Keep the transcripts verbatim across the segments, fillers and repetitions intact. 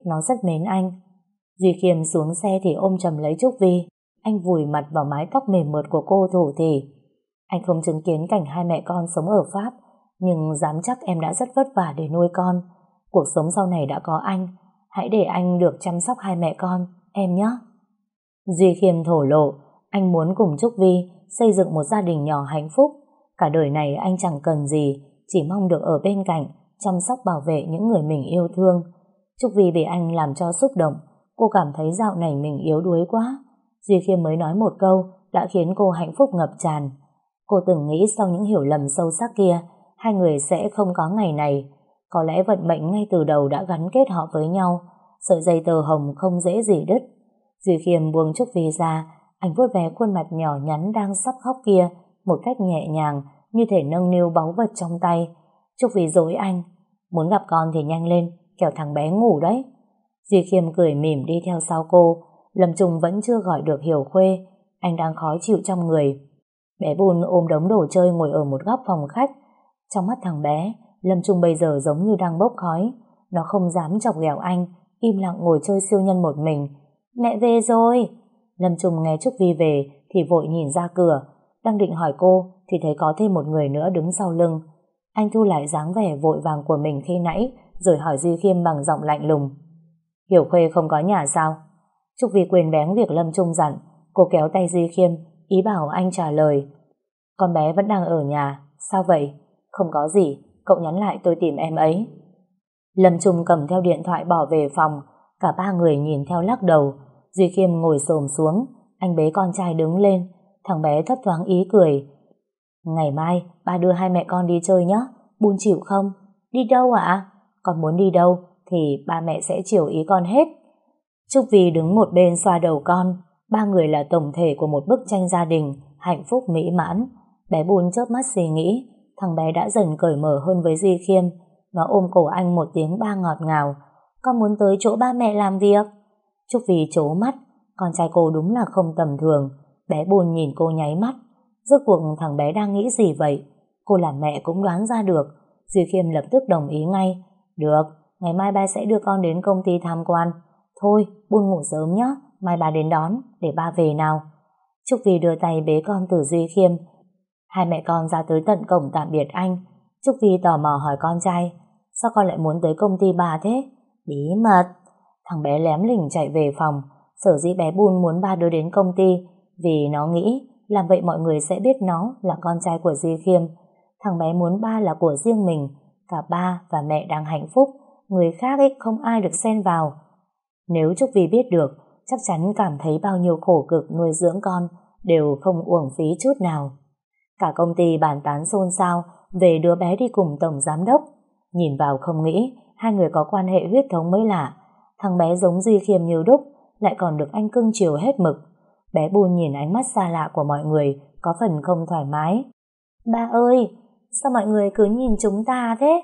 nó rất mến anh. Duy Khiêm xuống xe thì ôm chầm lấy Trúc Vi. Anh vùi mặt vào mái tóc mềm mượt của cô thủ thỉ. Anh không chứng kiến cảnh hai mẹ con sống ở Pháp, nhưng dám chắc em đã rất vất vả để nuôi con. Cuộc sống sau này đã có anh, hãy để anh được chăm sóc hai mẹ con, em nhé. Duy Khiêm thổ lộ, anh muốn cùng Trúc Vi xây dựng một gia đình nhỏ hạnh phúc. Cả đời này anh chẳng cần gì, chỉ mong được ở bên cạnh, chăm sóc bảo vệ những người mình yêu thương. Trúc Vi bị anh làm cho xúc động, cô cảm thấy dạo này mình yếu đuối quá. Duy Khiêm mới nói một câu đã khiến cô hạnh phúc ngập tràn. Cô từng nghĩ sau những hiểu lầm sâu sắc kia, hai người sẽ không có ngày này. Có lẽ vận mệnh ngay từ đầu đã gắn kết họ với nhau, sợi dây tơ hồng không dễ gì đứt. Duy Khiêm buông Trúc Vi ra, anh vuốt ve khuôn mặt nhỏ nhắn đang sắp khóc kia một cách nhẹ nhàng, như thể nâng niu báu vật trong tay. Trúc Vi dối anh, muốn gặp con thì nhanh lên, kẻo thằng bé ngủ đấy. Duy Khiêm cười mỉm đi theo sau cô. Lâm Trung vẫn chưa gọi được Hiểu Khuê, anh đang khó chịu trong người. Bé Bun ôm đống đồ chơi ngồi ở một góc phòng khách. Trong mắt thằng bé, Lâm Trung bây giờ giống như đang bốc khói. Nó không dám chọc ghẹo anh, im lặng ngồi chơi siêu nhân một mình. Mẹ về rồi. Lâm Trung nghe Trúc Vi về thì vội nhìn ra cửa. Đang định hỏi cô thì thấy có thêm một người nữa đứng sau lưng. Anh thu lại dáng vẻ vội vàng của mình khi nãy, rồi hỏi Duy Khiêm bằng giọng lạnh lùng. Hiểu Khuê không có nhà sao? Trúc Vi quên bén việc Lâm Trung dặn. Cô kéo tay Duy Khiêm, ý bảo anh trả lời. Con bé vẫn đang ở nhà. Sao vậy? Không có gì, cậu nhắn lại tôi tìm em ấy. Lâm Trung cầm theo điện thoại bỏ về phòng. Cả ba người nhìn theo lắc đầu. Duy Khiêm ngồi xổm xuống, anh bế con trai đứng lên. Thằng bé thấp thoáng ý cười. Ngày mai ba đưa hai mẹ con đi chơi nhé. Bun chịu không? Đi đâu ạ? Con muốn đi đâu thì ba mẹ sẽ chiều ý con hết. Trúc Vi đứng một bên xoa đầu con. Ba người là tổng thể của một bức tranh gia đình hạnh phúc mỹ mãn. Bé Bun chớp mắt suy nghĩ. Thằng bé đã dần cởi mở hơn với Duy Khiêm. Nó ôm cổ anh một tiếng ba ngọt ngào. Con muốn tới chỗ ba mẹ làm việc. Trúc Vi trố mắt. Con trai cô đúng là không tầm thường. Bé Bun nhìn cô nháy mắt. Rốt cuộc thằng bé đang nghĩ gì vậy? Cô làm mẹ cũng đoán ra được. Duy Khiêm lập tức đồng ý ngay. Được, ngày mai ba sẽ đưa con đến công ty tham quan. Thôi, Bun ngủ sớm nhé, mai ba đến đón, để ba về nào. Trúc Vi đưa tay bế con từ Duy Khiêm. Hai mẹ con ra tới tận cổng tạm biệt anh. Trúc Vi tò mò hỏi con trai, sao con lại muốn tới công ty bà thế? Bí mật. Thằng bé lém lỉnh chạy về phòng. Sở dĩ bé Bun muốn ba đưa đến công ty vì nó nghĩ làm vậy mọi người sẽ biết nó là con trai của Duy Khiêm. Thằng bé muốn ba là của riêng mình. Cả ba và mẹ đang hạnh phúc, người khác ấy không ai được xen vào. Nếu Trúc Vi biết được, chắc chắn cảm thấy bao nhiêu khổ cực nuôi dưỡng con đều không uổng phí chút nào. Cả công ty bàn tán xôn xao về đứa bé đi cùng tổng giám đốc. Nhìn vào không nghĩ hai người có quan hệ huyết thống mới lạ. Thằng bé giống Duy Khiêm như đúc, lại còn được anh cưng chiều hết mực. Bé Bun nhìn ánh mắt xa lạ của mọi người có phần không thoải mái. Ba ơi, sao mọi người cứ nhìn chúng ta thế?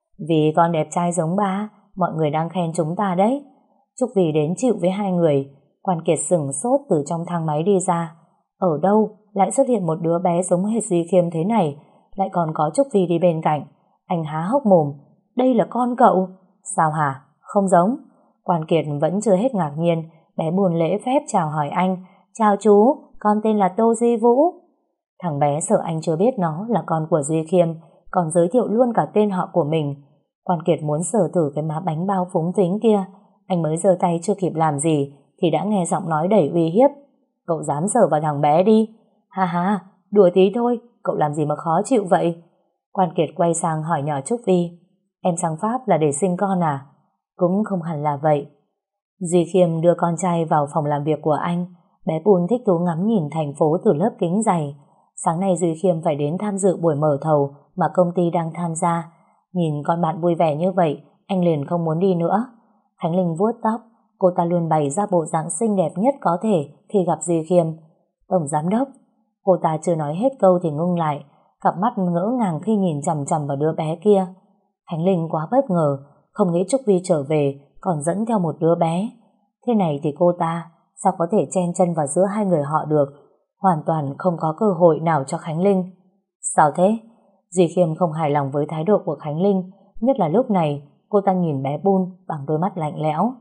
Vì con đẹp trai giống ba, mọi người đang khen chúng ta đấy. Trúc Vi đến chịu với hai người. Quan Kiệt sửng sốt từ trong thang máy đi ra. Ở đâu lại xuất hiện một đứa bé giống hệt Duy Khiêm thế này, lại còn có Trúc Vi đi bên cạnh. Anh há hốc mồm. Đây là con cậu? Sao hả? Không giống. Quan Kiệt vẫn chưa hết ngạc nhiên. Bé buồn lễ phép chào hỏi anh. Chào chú, con tên là Tô Duy Vũ. Thằng bé sợ anh chưa biết nó là con của Duy Khiêm, còn giới thiệu luôn cả tên họ của mình. Quan Kiệt muốn sờ thử cái má bánh bao phúng phính kia. Anh mới giơ tay chưa kịp làm gì thì đã nghe giọng nói đầy uy hiếp. Cậu dám sờ vào thằng bé đi. Ha ha, đùa tí thôi, cậu làm gì mà khó chịu vậy? Quan Kiệt quay sang hỏi nhỏ Trúc Vi. Em sang Pháp là để sinh con à? Cũng không hẳn là vậy. Duy Khiêm đưa con trai vào phòng làm việc của anh. Bé Bun thích thú ngắm nhìn thành phố từ lớp kính dày. Sáng nay Duy Khiêm phải đến tham dự buổi mở thầu mà công ty đang tham gia. Nhìn con bạn vui vẻ như vậy, anh liền không muốn đi nữa. Khánh Linh vuốt tóc, cô ta luôn bày ra bộ dạng xinh đẹp nhất có thể khi gặp Duy Khiêm. Tổng giám đốc. Cô ta chưa nói hết câu thì ngưng lại, cặp mắt ngỡ ngàng khi nhìn chằm chằm vào đứa bé kia. Khánh Linh quá bất ngờ, không nghĩ Trúc Vi trở về còn dẫn theo một đứa bé. Thế này thì cô ta sao có thể chen chân vào giữa hai người họ được? Hoàn toàn không có cơ hội nào cho Khánh Linh. Sao thế? Duy Khiêm không hài lòng với thái độ của Khánh Linh, nhất là lúc này cô ta nhìn bé Bun bằng đôi mắt lạnh lẽo.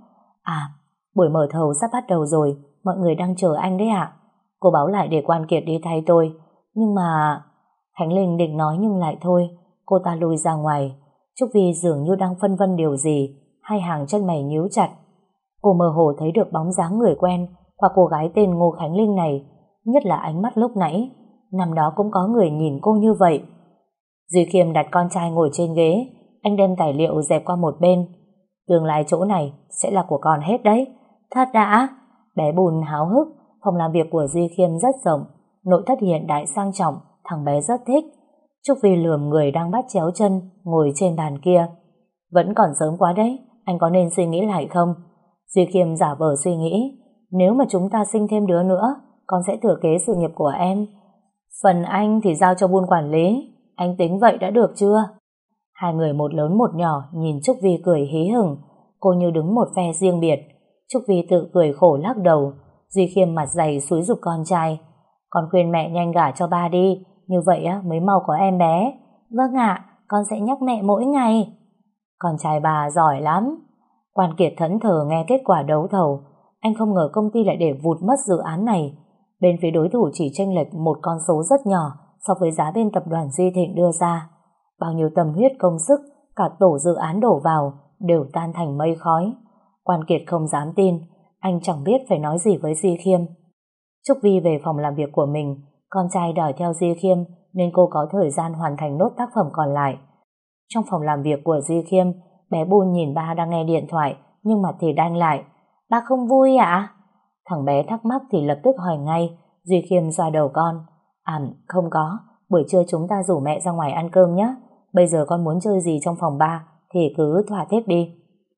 À, buổi mở thầu sắp bắt đầu rồi, mọi người đang chờ anh đấy ạ. Cô báo lại để Quan Kiệt đi thay tôi. Nhưng mà... Khánh Linh định nói nhưng lại thôi, cô ta lùi ra ngoài. Trúc Vi dường như đang phân vân điều gì, hai hàng chân mày nhíu chặt. Cô mơ hồ thấy được bóng dáng người quen qua cô gái tên Ngô Khánh Linh này, nhất là ánh mắt lúc nãy. Năm đó cũng có người nhìn cô như vậy. Duy Khiêm đặt con trai ngồi trên ghế, anh đem tài liệu dẹp qua một bên. Tương lai chỗ này sẽ là của con hết đấy. Thật đã? Bé Bùn háo hức. Phòng làm việc của Duy Khiêm rất rộng, nội thất hiện đại sang trọng, thằng bé rất thích. Trúc Vi lườm người đang bắt chéo chân ngồi trên bàn kia. Vẫn còn sớm quá đấy, anh có nên suy nghĩ lại không? Duy Khiêm giả vờ suy nghĩ. Nếu mà chúng ta sinh thêm đứa nữa, con sẽ thừa kế sự nghiệp của em. Phần anh thì giao cho Bùn quản lý. Anh tính vậy đã được chưa? Hai người một lớn một nhỏ nhìn Trúc Vi cười hí hửng. Cô như đứng một phe riêng biệt. Trúc Vi tự cười khổ lắc đầu. Duy Khiêm mặt dày xúi giục con trai. Con khuyên mẹ nhanh gả cho ba đi, như vậy á mới mau có em bé. Vâng ạ, con sẽ nhắc mẹ mỗi ngày. Con trai bà giỏi lắm. Quan Kiệt thẫn thờ nghe kết quả đấu thầu. Anh không ngờ công ty lại để vụt mất dự án này. Bên phía đối thủ chỉ chênh lệch một con số rất nhỏ so với giá bên tập đoàn Duy Thịnh đưa ra. Bao nhiêu tâm huyết công sức, cả tổ dự án đổ vào, đều tan thành mây khói. Quan Kiệt không dám tin, anh chẳng biết phải nói gì với Duy Khiêm. Trúc Vi về phòng làm việc của mình, con trai đòi theo Duy Khiêm nên cô có thời gian hoàn thành nốt tác phẩm còn lại. Trong phòng làm việc của Duy Khiêm, bé Bùn nhìn ba đang nghe điện thoại nhưng mặt thì đanh lại. Ba không vui ạ? Thằng bé thắc mắc thì lập tức hỏi ngay. Duy Khiêm xoa đầu con. À không có, buổi trưa chúng ta rủ mẹ ra ngoài ăn cơm nhé. Bây giờ con muốn chơi gì trong phòng ba thì cứ thỏa thích đi.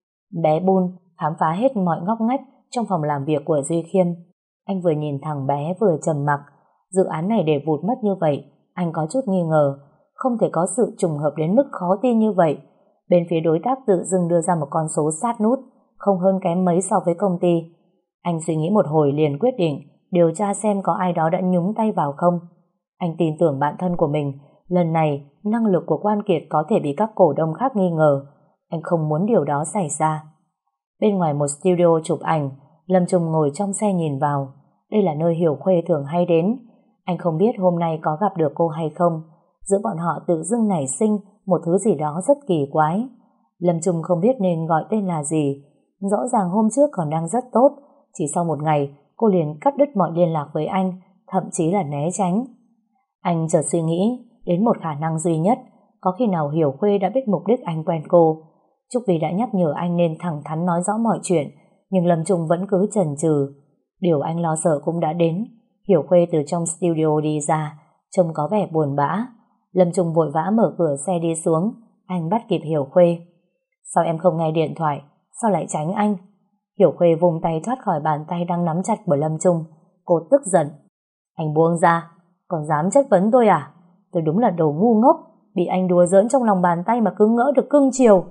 Bé Bùn khám phá hết mọi ngóc ngách trong phòng làm việc của Duy Khiêm. Anh vừa nhìn thằng bé vừa trầm mặc. Dự án này để vụt mất như vậy, anh có chút nghi ngờ. Không thể có sự trùng hợp đến mức khó tin như vậy. Bên phía đối tác tự dưng đưa ra một con số sát nút, không hơn kém mấy so với công ty. Anh suy nghĩ một hồi liền quyết định điều tra xem có ai đó đã nhúng tay vào không. Anh tin tưởng bản thân của mình. Lần này, năng lực của Quan Kiệt có thể bị các cổ đông khác nghi ngờ. Anh không muốn điều đó xảy ra. Bên ngoài một studio chụp ảnh, Lâm Trung ngồi trong xe nhìn vào. Đây là nơi Hiểu Khuê thường hay đến. Anh không biết hôm nay có gặp được cô hay không. Giữa bọn họ tự dưng nảy sinh một thứ gì đó rất kỳ quái. Lâm Trung không biết nên gọi tên là gì. Rõ ràng hôm trước còn đang rất tốt. Chỉ sau một ngày, cô liền cắt đứt mọi liên lạc với anh, thậm chí là né tránh. Anh chợt suy nghĩ đến một khả năng duy nhất. Có khi nào Hiểu Khuê đã biết mục đích anh quen cô. Trúc Vi đã nhắc nhở anh nên thẳng thắn nói rõ mọi chuyện, nhưng Lâm Trung vẫn cứ chần chừ. Điều anh lo sợ cũng đã đến. Hiểu Khuê từ trong studio đi ra, trông có vẻ buồn bã. Lâm Trung vội vã mở cửa xe đi xuống. Anh bắt kịp Hiểu Khuê. Sao em không nghe điện thoại? Sao lại tránh anh? Hiểu Khuê vùng tay thoát khỏi bàn tay đang nắm chặt của Lâm Trung. Cô tức giận. Anh buông ra. Còn dám chất vấn tôi à? Tôi đúng là đồ ngu ngốc, bị anh đùa giỡn trong lòng bàn tay mà cứ ngỡ được cưng chiều.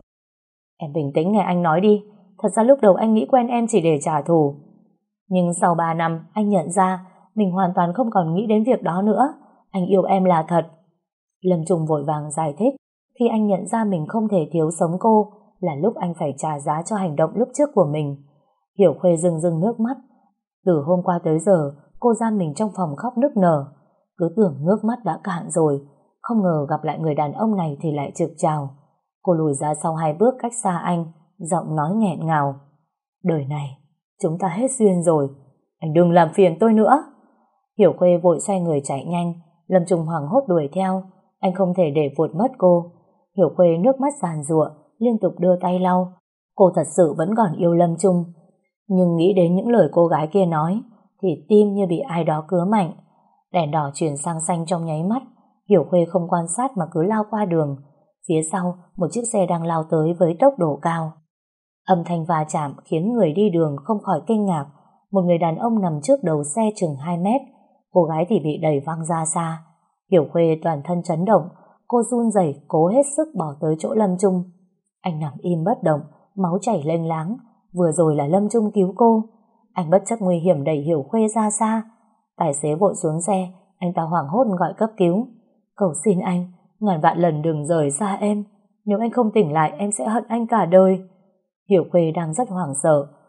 Em bình tĩnh nghe anh nói đi. Thật ra lúc đầu anh nghĩ quen em chỉ để trả thù. Nhưng sau ba năm anh nhận ra mình hoàn toàn không còn nghĩ đến việc đó nữa. Anh yêu em là thật. Lâm Trung vội vàng giải thích. Khi anh nhận ra mình không thể thiếu sống cô là lúc anh phải trả giá cho hành động lúc trước của mình. Hiểu Khuê rưng rưng nước mắt. Từ hôm qua tới giờ cô giam mình trong phòng khóc nức nở. Cứ tưởng nước mắt đã cạn rồi, không ngờ gặp lại người đàn ông này thì lại trực trào. Cô lùi ra sau hai bước cách xa anh, giọng nói nghẹn ngào. Đời này chúng ta hết duyên rồi, anh đừng làm phiền tôi nữa. Hiểu Khuê vội xoay người chạy nhanh. Lâm Trung hoảng hốt đuổi theo. Anh không thể để vụt mất cô. Hiểu Khuê nước mắt giàn giụa, liên tục đưa tay lau. Cô thật sự vẫn còn yêu Lâm Trung, nhưng nghĩ đến những lời cô gái kia nói thì tim như bị ai đó cứa mạnh. Đèn đỏ chuyển sang xanh trong nháy mắt. Hiểu Khuê không quan sát mà cứ lao qua đường. Phía sau một chiếc xe đang lao tới với tốc độ cao. Âm thanh va chạm khiến người đi đường không khỏi kinh ngạc. Một người đàn ông nằm trước đầu xe chừng hai mét. Cô gái thì bị đẩy văng ra xa. Hiểu Khuê toàn thân chấn động. Cô run rẩy cố hết sức bỏ tới chỗ Lâm Trung. Anh nằm im bất động, máu chảy lênh láng. Vừa rồi là Lâm Trung cứu cô. Anh bất chấp nguy hiểm đẩy Hiểu Khuê ra xa. Tài xế vội xuống xe. Anh ta hoảng hốt gọi cấp cứu. Cầu xin anh, ngàn vạn lần đừng rời xa em. Nếu anh không tỉnh lại em sẽ hận anh cả đời. Hiểu Khuê đang rất hoảng sợ.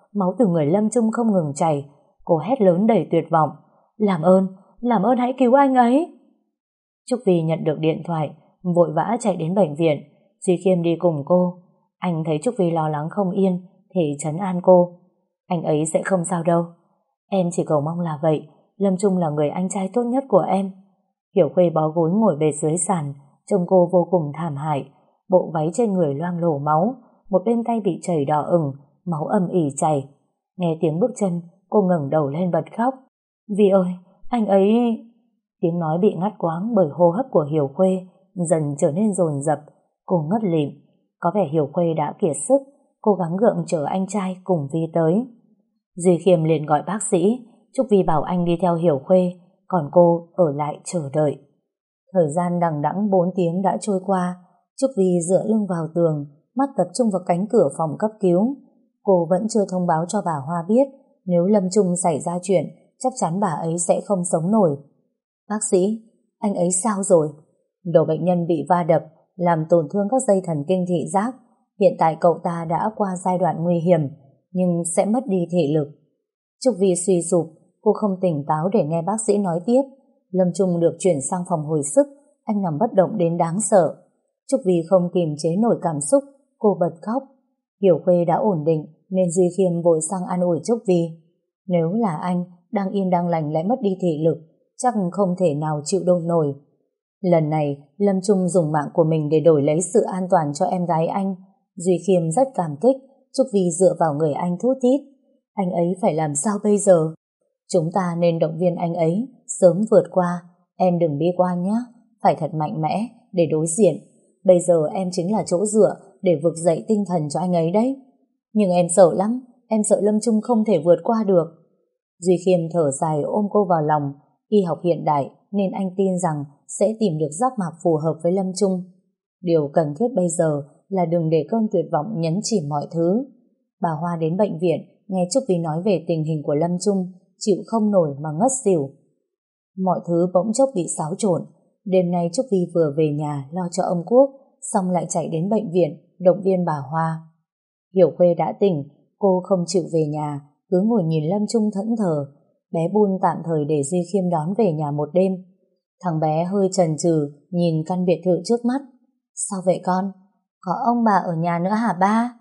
máu từ người Lâm Trung không ngừng chảy. Cô hét lớn đầy tuyệt vọng. Làm ơn, làm ơn hãy cứu anh ấy. Trúc Vi nhận được điện thoại, vội vã chạy đến bệnh viện. Duy Khiêm đi cùng cô. Anh thấy Trúc Vi lo lắng không yên thì trấn an cô. Anh ấy sẽ không sao đâu. Em chỉ cầu mong là vậy. Lâm Trung là người anh trai tốt nhất của em. Hiểu Khuê bó gối ngồi bệt dưới sàn, trông cô vô cùng thảm hại. Bộ váy trên người loang lổ máu, một bên tay bị chảy đỏ ửng, máu âm ỉ chảy. Nghe tiếng bước chân, cô ngẩng đầu lên bật khóc. Vi ơi, anh ấy... Tiếng nói bị ngắt quãng bởi hô hấp của Hiểu Khuê, dần trở nên dồn dập. Cô ngất lịm. Có vẻ Hiểu Khuê đã kiệt sức, cố gắng gượng chờ anh trai cùng Vi tới. Duy Khiêm liền gọi bác sĩ. Trúc Vi bảo anh đi theo Hiểu Khuê, còn cô ở lại chờ đợi. Thời gian đằng đẵng bốn tiếng đã trôi qua. Trúc Vi dựa lưng vào tường, mắt tập trung vào cánh cửa phòng cấp cứu. Cô vẫn chưa thông báo cho bà Hoa biết, nếu Lâm Trung xảy ra chuyện, chắc chắn bà ấy sẽ không sống nổi. Bác sĩ, anh ấy sao rồi? Đầu bệnh nhân bị va đập, làm tổn thương các dây thần kinh thị giác. Hiện tại cậu ta đã qua giai đoạn nguy hiểm, nhưng sẽ mất đi thị lực. Trúc Vi suy sụp, cô không tỉnh táo để nghe bác sĩ nói tiếp. Lâm Trung được chuyển sang phòng hồi sức, anh nằm bất động đến đáng sợ. Trúc Vi không kìm chế nổi cảm xúc, cô bật khóc. Hiểu Khuê đã ổn định nên Duy Khiêm vội sang an ủi Trúc Vi. Nếu là anh, đang yên đang lành lại mất đi thị lực, chắc không thể nào chịu đựng nổi. Lần này, Lâm Trung dùng mạng của mình để đổi lấy sự an toàn cho em gái anh. Duy Khiêm rất cảm kích. Trúc Vi dựa vào người anh thút thít. Anh ấy phải làm sao bây giờ? Chúng ta nên động viên anh ấy sớm vượt qua. Em đừng bi quan nhé, phải thật mạnh mẽ để đối diện. Bây giờ em chính là chỗ dựa để vực dậy tinh thần cho anh ấy đấy. Nhưng em sợ lắm, em sợ Lâm Trung không thể vượt qua được. Duy Khiêm thở dài ôm cô vào lòng. Y học hiện đại nên anh tin rằng sẽ tìm được giác mạc phù hợp với Lâm Trung. Điều cần thiết bây giờ là đừng để cơn tuyệt vọng nhấn chìm mọi thứ. Bà Hoa đến bệnh viện, nghe Trúc Vi nói về tình hình của Lâm Trung, chịu không nổi mà ngất xỉu. Mọi thứ bỗng chốc bị xáo trộn. Đêm nay Trúc Vi vừa về nhà lo cho ông Quốc, xong lại chạy đến bệnh viện động viên bà Hoa. Hiểu Khuê đã tỉnh, cô không chịu về nhà, cứ ngồi nhìn Lâm Trung thẫn thờ. Bé Bun tạm thời để Duy Khiêm đón về nhà một đêm. Thằng bé hơi chần chừ nhìn căn biệt thự trước mắt. Sao vậy con? Có ông bà ở nhà nữa hả ba?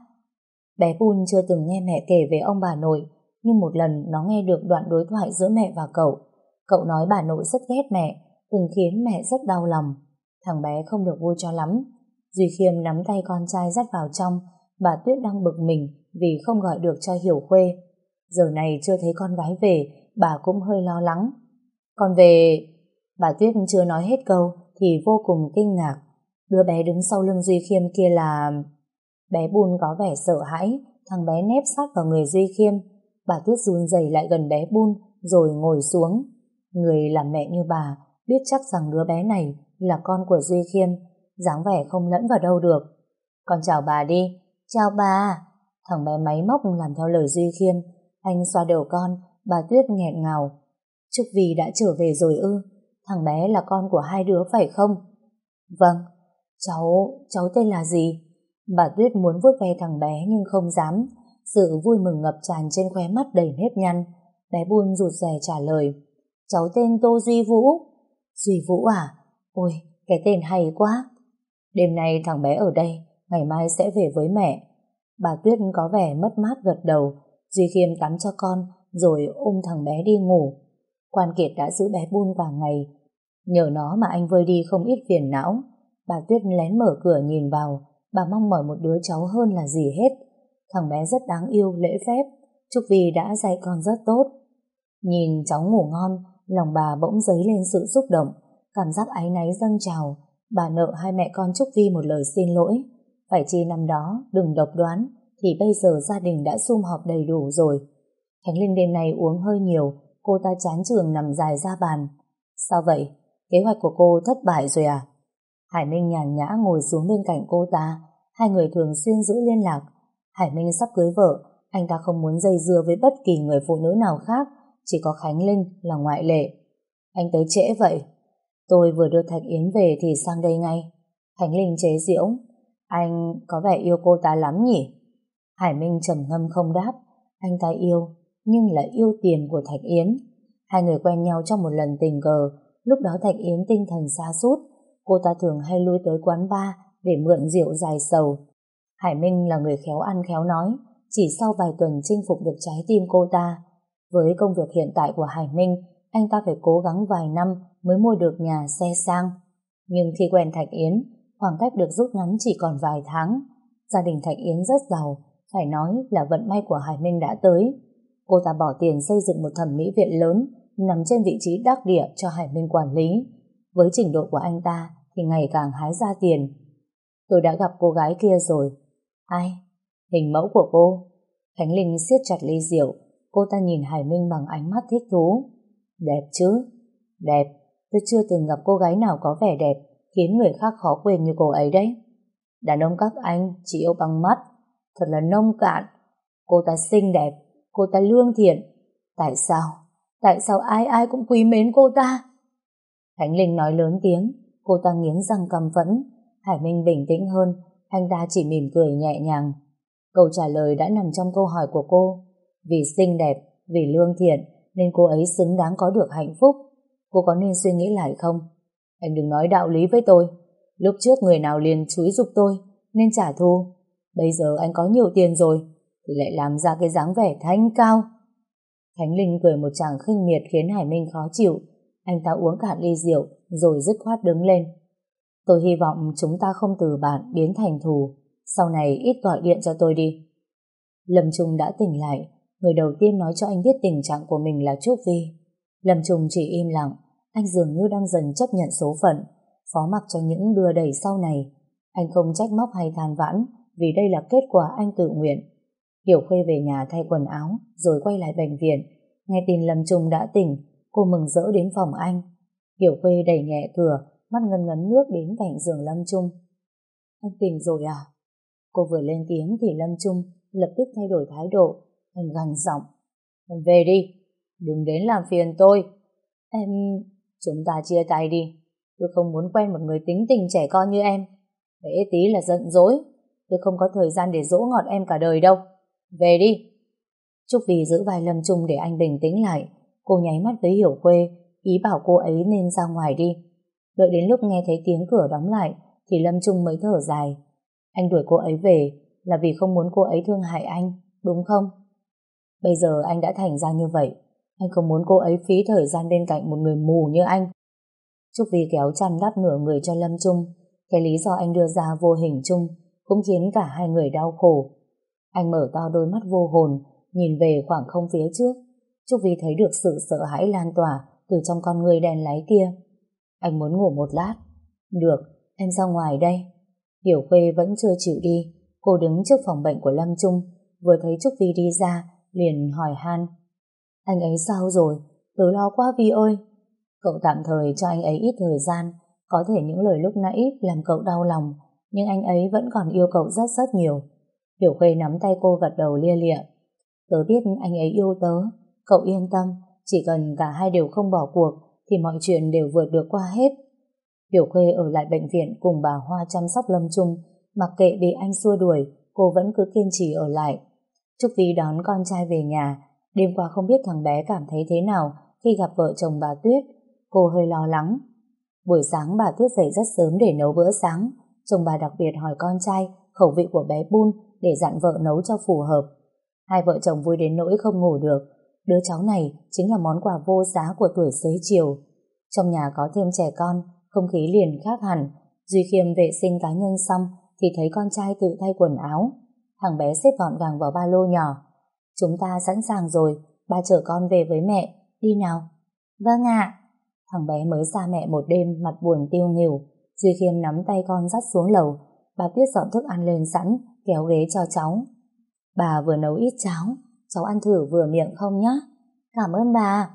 Bé Bun chưa từng nghe mẹ kể về ông bà nội, nhưng một lần nó nghe được đoạn đối thoại giữa mẹ và cậu. Cậu nói bà nội rất ghét mẹ, từng khiến mẹ rất đau lòng. Thằng bé không được vui cho lắm. Duy Khiêm nắm tay con trai dắt vào trong. Bà Tuyết đang bực mình vì không gọi được cho Hiểu Khuê. Giờ này chưa thấy con gái về, bà cũng hơi lo lắng. Con về... Bà Tuyết chưa nói hết câu thì vô cùng kinh ngạc. Đứa bé đứng sau lưng Duy Khiêm kia là... Bé Bun có vẻ sợ hãi. Thằng bé nép sát vào người Duy Khiêm. Bà Tuyết run rẩy lại gần bé Bun rồi ngồi xuống. Người làm mẹ như bà biết chắc rằng đứa bé này là con của Duy Khiêm, dáng vẻ không lẫn vào đâu được. Con chào bà đi. Chào bà. Thằng bé máy móc làm theo lời Duy Khiêm. Anh xoa đầu con. Bà Tuyết nghẹn ngào. Trúc Vi đã trở về rồi ư? Thằng bé là con của hai đứa phải không? Vâng. Cháu, cháu tên là gì? Bà Tuyết muốn vuốt ve thằng bé nhưng không dám. Sự vui mừng ngập tràn trên khóe mắt đầy nếp nhăn. Bé Bun rụt rè trả lời. Cháu tên Tô Duy Vũ. Duy Vũ à? Ôi, cái tên hay quá. Đêm nay thằng bé ở đây, ngày mai sẽ về với mẹ. Bà Tuyết có vẻ mất mát gật đầu. Duy Khiêm tắm cho con rồi ôm thằng bé đi ngủ. Quan Kiệt đã giữ bé Bun cả ngày. Nhờ nó mà anh vơi đi không ít phiền não. Bà Tuyết lén mở cửa nhìn vào. Bà mong mỏi một đứa cháu hơn là gì hết. Thằng bé rất đáng yêu, lễ phép. Trúc Vi đã dạy con rất tốt. Nhìn cháu ngủ ngon, lòng bà bỗng dấy lên sự xúc động. Cảm giác áy náy dâng trào. Bà nợ hai mẹ con Trúc Vi một lời xin lỗi. Phải chi năm đó đừng độc đoán, thì bây giờ gia đình đã sum họp đầy đủ rồi. Khánh Linh đêm nay uống hơi nhiều, cô ta chán trường nằm dài ra bàn. Sao vậy? Kế hoạch của cô thất bại rồi à? Hải Minh nhàn nhã ngồi xuống bên cạnh cô ta. Hai người thường xuyên giữ liên lạc. Hải Minh sắp cưới vợ, anh ta không muốn dây dưa với bất kỳ người phụ nữ nào khác, chỉ có Khánh Linh là ngoại lệ. Anh tới trễ vậy? Tôi vừa đưa Thạch Yến về thì sang đây ngay. Khánh Linh chế giễu. Anh có vẻ yêu cô ta lắm nhỉ? Hải Minh trầm ngâm không đáp. Anh ta yêu, nhưng là yêu tiền của Thạch Yến. Hai người quen nhau trong một lần tình cờ. Lúc đó Thạch Yến tinh thần sa sút, cô ta thường hay lui tới quán bar để mượn rượu giải sầu. Hải Minh là người khéo ăn khéo nói, chỉ sau vài tuần chinh phục được trái tim cô ta. Với công việc hiện tại của Hải Minh, anh ta phải cố gắng vài năm mới mua được nhà xe sang. Nhưng khi quen Thạch Yến, khoảng cách được rút ngắn chỉ còn vài tháng. Gia đình Thạch Yến rất giàu, phải nói là vận may của Hải Minh đã tới. Cô ta bỏ tiền xây dựng một thẩm mỹ viện lớn nằm trên vị trí đắc địa cho Hải Minh quản lý. Với trình độ của anh ta thì ngày càng hái ra tiền. Tôi đã gặp cô gái kia rồi. Ai? Hình mẫu của cô. Khánh Linh siết chặt ly rượu. Cô ta nhìn Hải Minh bằng ánh mắt thích thú. Đẹp chứ? Đẹp. Tôi chưa từng gặp cô gái nào có vẻ đẹp khiến người khác khó quên như cô ấy đấy. Đàn ông các anh chỉ yêu bằng mắt. Thật là nông cạn. Cô ta xinh đẹp, cô ta lương thiện. Tại sao? Tại sao ai ai cũng quý mến cô ta? Khánh Linh nói lớn tiếng. Cô ta nghiến răng căm phẫn. Hải Minh bình tĩnh hơn. Anh ta chỉ mỉm cười nhẹ nhàng. Câu trả lời đã nằm trong câu hỏi của cô. Vì xinh đẹp, vì lương thiện nên cô ấy xứng đáng có được hạnh phúc. Cô có nên suy nghĩ lại không? Anh đừng nói đạo lý với tôi. Lúc trước người nào liền xúi giục tôi nên trả thù. Bây giờ anh có nhiều tiền rồi thì lại làm ra cái dáng vẻ thanh cao. Khánh Linh cười một tràng khinh miệt khiến Hải Minh khó chịu. Anh ta uống cạn ly rượu rồi dứt khoát đứng lên. Tôi hy vọng chúng ta không từ bạn biến thành thù. Sau này ít gọi điện cho tôi đi. Lâm Trung đã tỉnh lại. Người đầu tiên nói cho anh biết tình trạng của mình là Trúc Vi. Lâm Trung chỉ im lặng. Anh dường như đang dần chấp nhận số phận, phó mặc cho những đưa đẩy sau này. Anh không trách móc hay than vãn, vì đây là kết quả anh tự nguyện. Hiểu Khuê về nhà thay quần áo rồi quay lại bệnh viện. Nghe tin Lâm Trung đã tỉnh, cô mừng rỡ đến phòng anh. Hiểu Khuê đẩy nhẹ cửa, mắt ngấn ngấn nước đến cạnh giường Lâm Trung. Anh tỉnh rồi à? Cô vừa lên tiếng thì Lâm Trung lập tức thay đổi thái độ. Anh gằn giọng. Em về đi, đừng đến làm phiền tôi. Em... Chúng ta chia tay đi. Tôi không muốn quen một người tính tình trẻ con như em. Để tí là giận dỗi. Tôi không có thời gian để dỗ ngọt em cả đời đâu. Về đi. Trúc Vi giữ vai Lâm Trung để anh bình tĩnh lại. Cô nháy mắt với Hiểu Khuê, ý bảo cô ấy nên ra ngoài đi. Đợi đến lúc nghe thấy tiếng cửa đóng lại thì Lâm Trung mới thở dài. Anh đuổi cô ấy về là vì không muốn cô ấy thương hại anh, đúng không? Bây giờ anh đã thành ra như vậy. Anh không muốn cô ấy phí thời gian bên cạnh một người mù như anh. Trúc Vi kéo chăn đắp nửa người cho Lâm Trung. Cái lý do anh đưa ra vô hình chung cũng khiến cả hai người đau khổ. Anh mở to đôi mắt vô hồn, nhìn về khoảng không phía trước. Trúc Vi thấy được sự sợ hãi lan tỏa từ trong con người đen láy kia. Anh muốn ngủ một lát. Được, em ra ngoài đây. Hiểu Khuê vẫn chưa chịu đi. Cô đứng trước phòng bệnh của Lâm Trung, vừa thấy Trúc Vi đi ra liền hỏi han. Anh ấy sao rồi? Tớ lo quá Vi ơi. Cậu tạm thời cho anh ấy ít thời gian. Có thể những lời lúc nãy làm cậu đau lòng, nhưng anh ấy vẫn còn yêu cậu rất rất nhiều. Hiểu Khuê nắm tay cô gật đầu lia lịa. Tớ biết anh ấy yêu tớ. Cậu yên tâm, chỉ cần cả hai đều không bỏ cuộc thì mọi chuyện đều vượt được qua hết. Hiểu Khuê ở lại bệnh viện cùng bà Hoa chăm sóc Lâm Trung. Mặc kệ bị anh xua đuổi, cô vẫn cứ kiên trì ở lại. Trúc Vi đón con trai về nhà. Đêm qua không biết thằng bé cảm thấy thế nào khi gặp vợ chồng bà Tuyết. Cô hơi lo lắng. Buổi sáng bà Tuyết dậy rất sớm để nấu bữa sáng. Chồng bà đặc biệt hỏi con trai khẩu vị của bé Bun để dặn vợ nấu cho phù hợp. Hai vợ chồng vui đến nỗi không ngủ được. Đứa cháu này chính là món quà vô giá của tuổi xế chiều. Trong nhà có thêm trẻ con, không khí liền khác hẳn. Duy Khiêm vệ sinh cá nhân xong thì thấy con trai tự thay quần áo. Thằng bé xếp gọn gàng vào ba lô nhỏ. Chúng ta sẵn sàng rồi, ba chở con về với mẹ. Đi nào. Vâng ạ. Thằng bé mới xa mẹ một đêm, mặt buồn tiêu nghỉu. Duy Khiêm nắm tay con dắt xuống lầu. Bà Tuyết dọn thức ăn lên sẵn, kéo ghế cho cháu. Bà vừa nấu ít cháo, cháu ăn thử vừa miệng không nhá. Cảm ơn bà.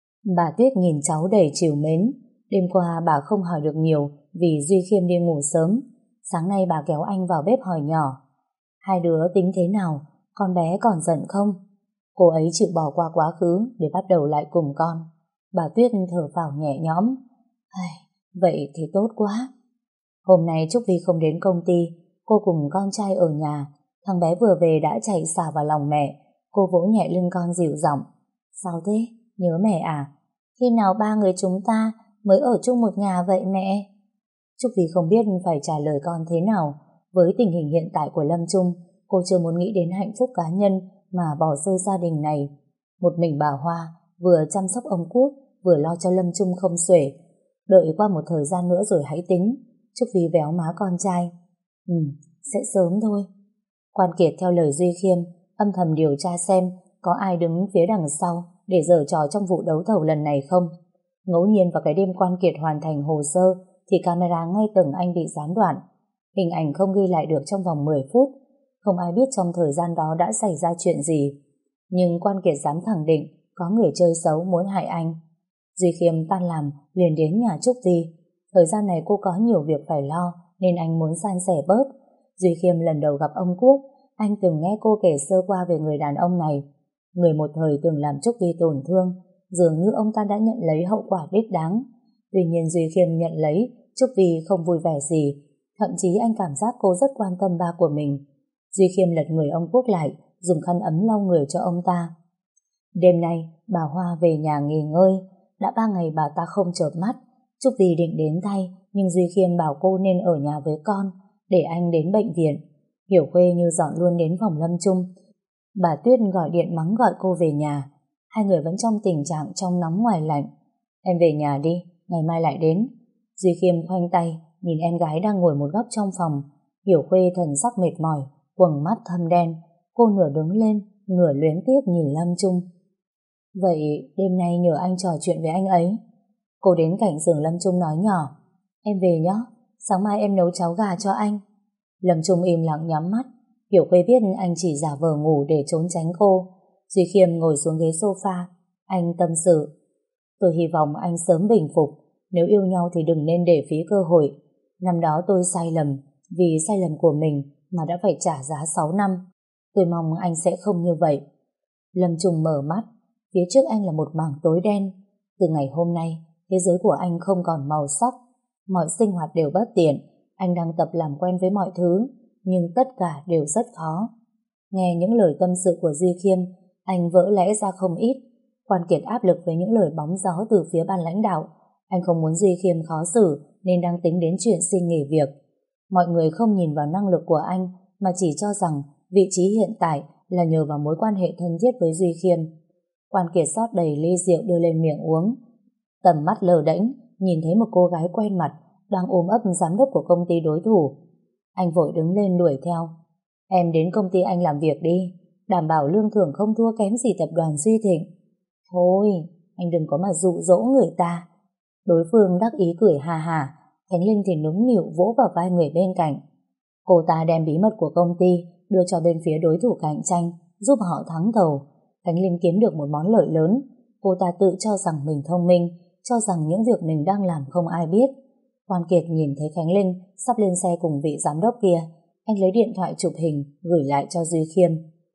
Bà Tuyết nhìn cháu đầy trìu mến. Đêm qua bà không hỏi được nhiều vì Duy Khiêm đi ngủ sớm. Sáng nay bà kéo anh vào bếp hỏi nhỏ. Hai đứa tính thế nào? Con bé còn giận không? Cô ấy chịu bỏ qua quá khứ để bắt đầu lại cùng con. Bà Tuyết thở phào nhẹ nhõm. Ai, vậy thì tốt quá. Hôm nay Trúc Vi không đến công ty. Cô cùng con trai ở nhà. Thằng bé vừa về đã chạy xả vào lòng mẹ. Cô vỗ nhẹ lưng con dịu giọng. Sao thế? Nhớ mẹ à? Khi nào ba người chúng ta mới ở chung một nhà vậy mẹ? Trúc Vi không biết phải trả lời con thế nào. Với tình hình hiện tại của Lâm Trung, cô chưa muốn nghĩ đến hạnh phúc cá nhân mà bỏ rơi gia đình này. Một mình bà Hoa vừa chăm sóc ông Quốc, vừa lo cho Lâm Trung không xuể. Đợi qua một thời gian nữa rồi hãy tính. Trúc Vi véo má con trai. Ừ, sẽ sớm thôi. Quan Kiệt theo lời Duy Khiêm âm thầm điều tra xem có ai đứng phía đằng sau để giở trò trong vụ đấu thầu lần này không. Ngẫu nhiên vào cái đêm Quan Kiệt hoàn thành hồ sơ thì camera ngay tầng anh bị gián đoạn. Hình ảnh không ghi lại được trong vòng mười phút. Không ai biết trong thời gian đó đã xảy ra chuyện gì. Nhưng Quan Kiệt dám khẳng định có người chơi xấu muốn hại anh. Duy Khiêm tan làm liền đến nhà Trúc Vi. Thời gian này cô có nhiều việc phải lo nên anh muốn san sẻ bớt. Duy Khiêm lần đầu gặp ông Quốc, anh từng nghe cô kể sơ qua về người đàn ông này. Người một thời từng làm Trúc Vi tổn thương, dường như ông ta đã nhận lấy hậu quả đích đáng. Tuy nhiên Duy Khiêm nhận lấy, Trúc Vi không vui vẻ gì. Thậm chí anh cảm giác cô rất quan tâm ba của mình. Duy Khiêm lật người ông Quốc lại, dùng khăn ấm lau người cho ông ta. Đêm nay, bà Hoa về nhà nghỉ ngơi. Đã ba ngày bà ta không chợp mắt. Trúc Vi định đến thay, nhưng Duy Khiêm bảo cô nên ở nhà với con, để anh đến bệnh viện. Hiểu Khuê như dọn luôn đến phòng Lâm Trung. Bà Tuyết gọi điện mắng gọi cô về nhà. Hai người vẫn trong tình trạng trong nóng ngoài lạnh. Em về nhà đi, ngày mai lại đến. Duy Khiêm khoanh tay, nhìn em gái đang ngồi một góc trong phòng. Hiểu Khuê thần sắc mệt mỏi, quầng mắt thâm đen. Cô nửa đứng lên, nửa luyến tiếc nhìn Lâm Trung. Vậy đêm nay nhờ anh trò chuyện với anh ấy. Cô đến cạnh giường Lâm Trung nói nhỏ. Em về nhé, sáng mai em nấu cháo gà cho anh. Lâm Trung im lặng nhắm mắt. Hiểu Khuê biết anh chỉ giả vờ ngủ để trốn tránh cô. Duy Khiêm ngồi xuống ghế sofa. Anh tâm sự. Tôi hy vọng anh sớm bình phục. Nếu yêu nhau thì đừng nên để phí cơ hội. Năm đó tôi sai lầm, vì sai lầm của mình mà đã phải trả giá sáu năm. Tôi mong anh sẽ không như vậy. Lâm Trung mở mắt. Phía trước anh là một mảng tối đen. Từ ngày hôm nay, thế giới của anh không còn màu sắc. Mọi sinh hoạt đều bất tiện. Anh đang tập làm quen với mọi thứ, nhưng tất cả đều rất khó. Nghe những lời tâm sự của Duy Khiêm, anh vỡ lẽ ra không ít. Quan Kiệt áp lực với những lời bóng gió từ phía ban lãnh đạo. Anh không muốn Duy Khiêm khó xử nên đang tính đến chuyện xin nghỉ việc. Mọi người không nhìn vào năng lực của anh mà chỉ cho rằng vị trí hiện tại là nhờ vào mối quan hệ thân thiết với Duy Khiêm. Quan Kiệt rót đầy ly rượu đưa lên miệng uống. Tầm mắt lờ đễnh nhìn thấy một cô gái quen mặt đang ôm ấp giám đốc của công ty đối thủ. Anh vội đứng lên đuổi theo. Em đến công ty anh làm việc đi, đảm bảo lương thưởng không thua kém gì tập đoàn Duy Thịnh. Thôi, anh đừng có mà dụ dỗ người ta. Đối phương đắc ý cười hà hà. Khánh Linh thì nũng nịu vỗ vào vai người bên cạnh. Cô ta đem bí mật của công ty đưa cho bên phía đối thủ cạnh tranh, giúp họ thắng thầu. Khánh Linh kiếm được một món lợi lớn. Cô ta tự cho rằng mình thông minh, cho rằng những việc mình đang làm không ai biết. Quan Kiệt nhìn thấy Khánh Linh sắp lên xe cùng vị giám đốc kia. Anh lấy điện thoại chụp hình gửi lại cho Duy Khiêm.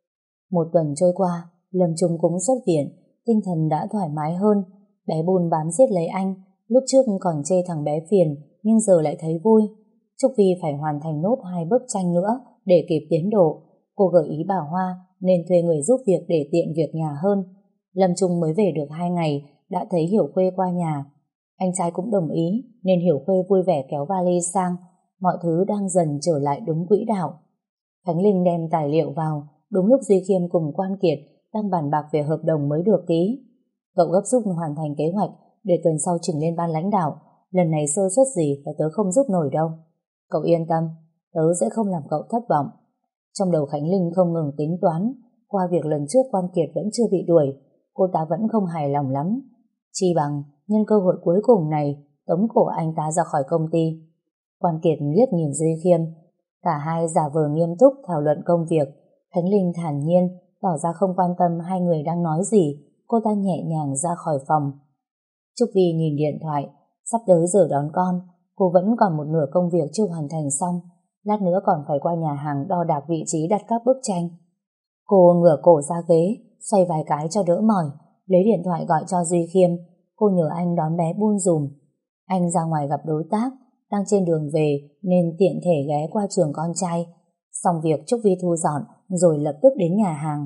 Một tuần trôi qua, Lâm Trung cũng xuất viện. Tinh thần đã thoải mái hơn. Bé Bùn bám giết lấy anh. Lúc trước còn chê thằng bé phiền, nhưng giờ lại thấy vui. Trúc Vi phải hoàn thành nốt hai bức tranh nữa để kịp tiến độ. Cô gợi ý bà Hoa nên thuê người giúp việc để tiện việc nhà hơn. Lâm Trung mới về được hai ngày đã thấy Hiểu Khuê qua nhà. Anh trai cũng đồng ý nên Hiểu Khuê vui vẻ kéo vali sang. Mọi thứ đang dần trở lại đúng quỹ đạo. Khánh Linh đem tài liệu vào đúng lúc Duy Khiêm cùng Quan Kiệt đang bàn bạc về hợp đồng mới được ký. Cậu gấp rút hoàn thành kế hoạch để tuần sau trình lên ban lãnh đạo. Lần này sơ suất gì là tớ không giúp nổi đâu. Cậu yên tâm, tớ sẽ không làm cậu thất vọng. Trong đầu Khánh Linh không ngừng tính toán. Qua việc lần trước Quan Kiệt vẫn chưa bị đuổi, cô ta vẫn không hài lòng lắm. Chi bằng nhân cơ hội cuối cùng này tống cổ anh ta ra khỏi công ty. Quan Kiệt liếc nhìn Duy Khiêm. Cả hai giả vờ nghiêm túc thảo luận công việc. Khánh Linh thản nhiên tỏ ra không quan tâm hai người đang nói gì. Cô ta nhẹ nhàng ra khỏi phòng. Trúc Vi nhìn điện thoại. Sắp tới giờ đón con. Cô vẫn còn một nửa công việc chưa hoàn thành xong. Lát nữa còn phải qua nhà hàng đo đạc vị trí đặt các bức tranh. Cô ngửa cổ ra ghế, xoay vài cái cho đỡ mỏi, lấy điện thoại gọi cho Duy Khiêm. Cô nhờ anh đón bé Bun dùm. Anh ra ngoài gặp đối tác, đang trên đường về nên tiện thể ghé qua trường con trai. Xong việc Trúc Vi thu dọn rồi lập tức đến nhà hàng.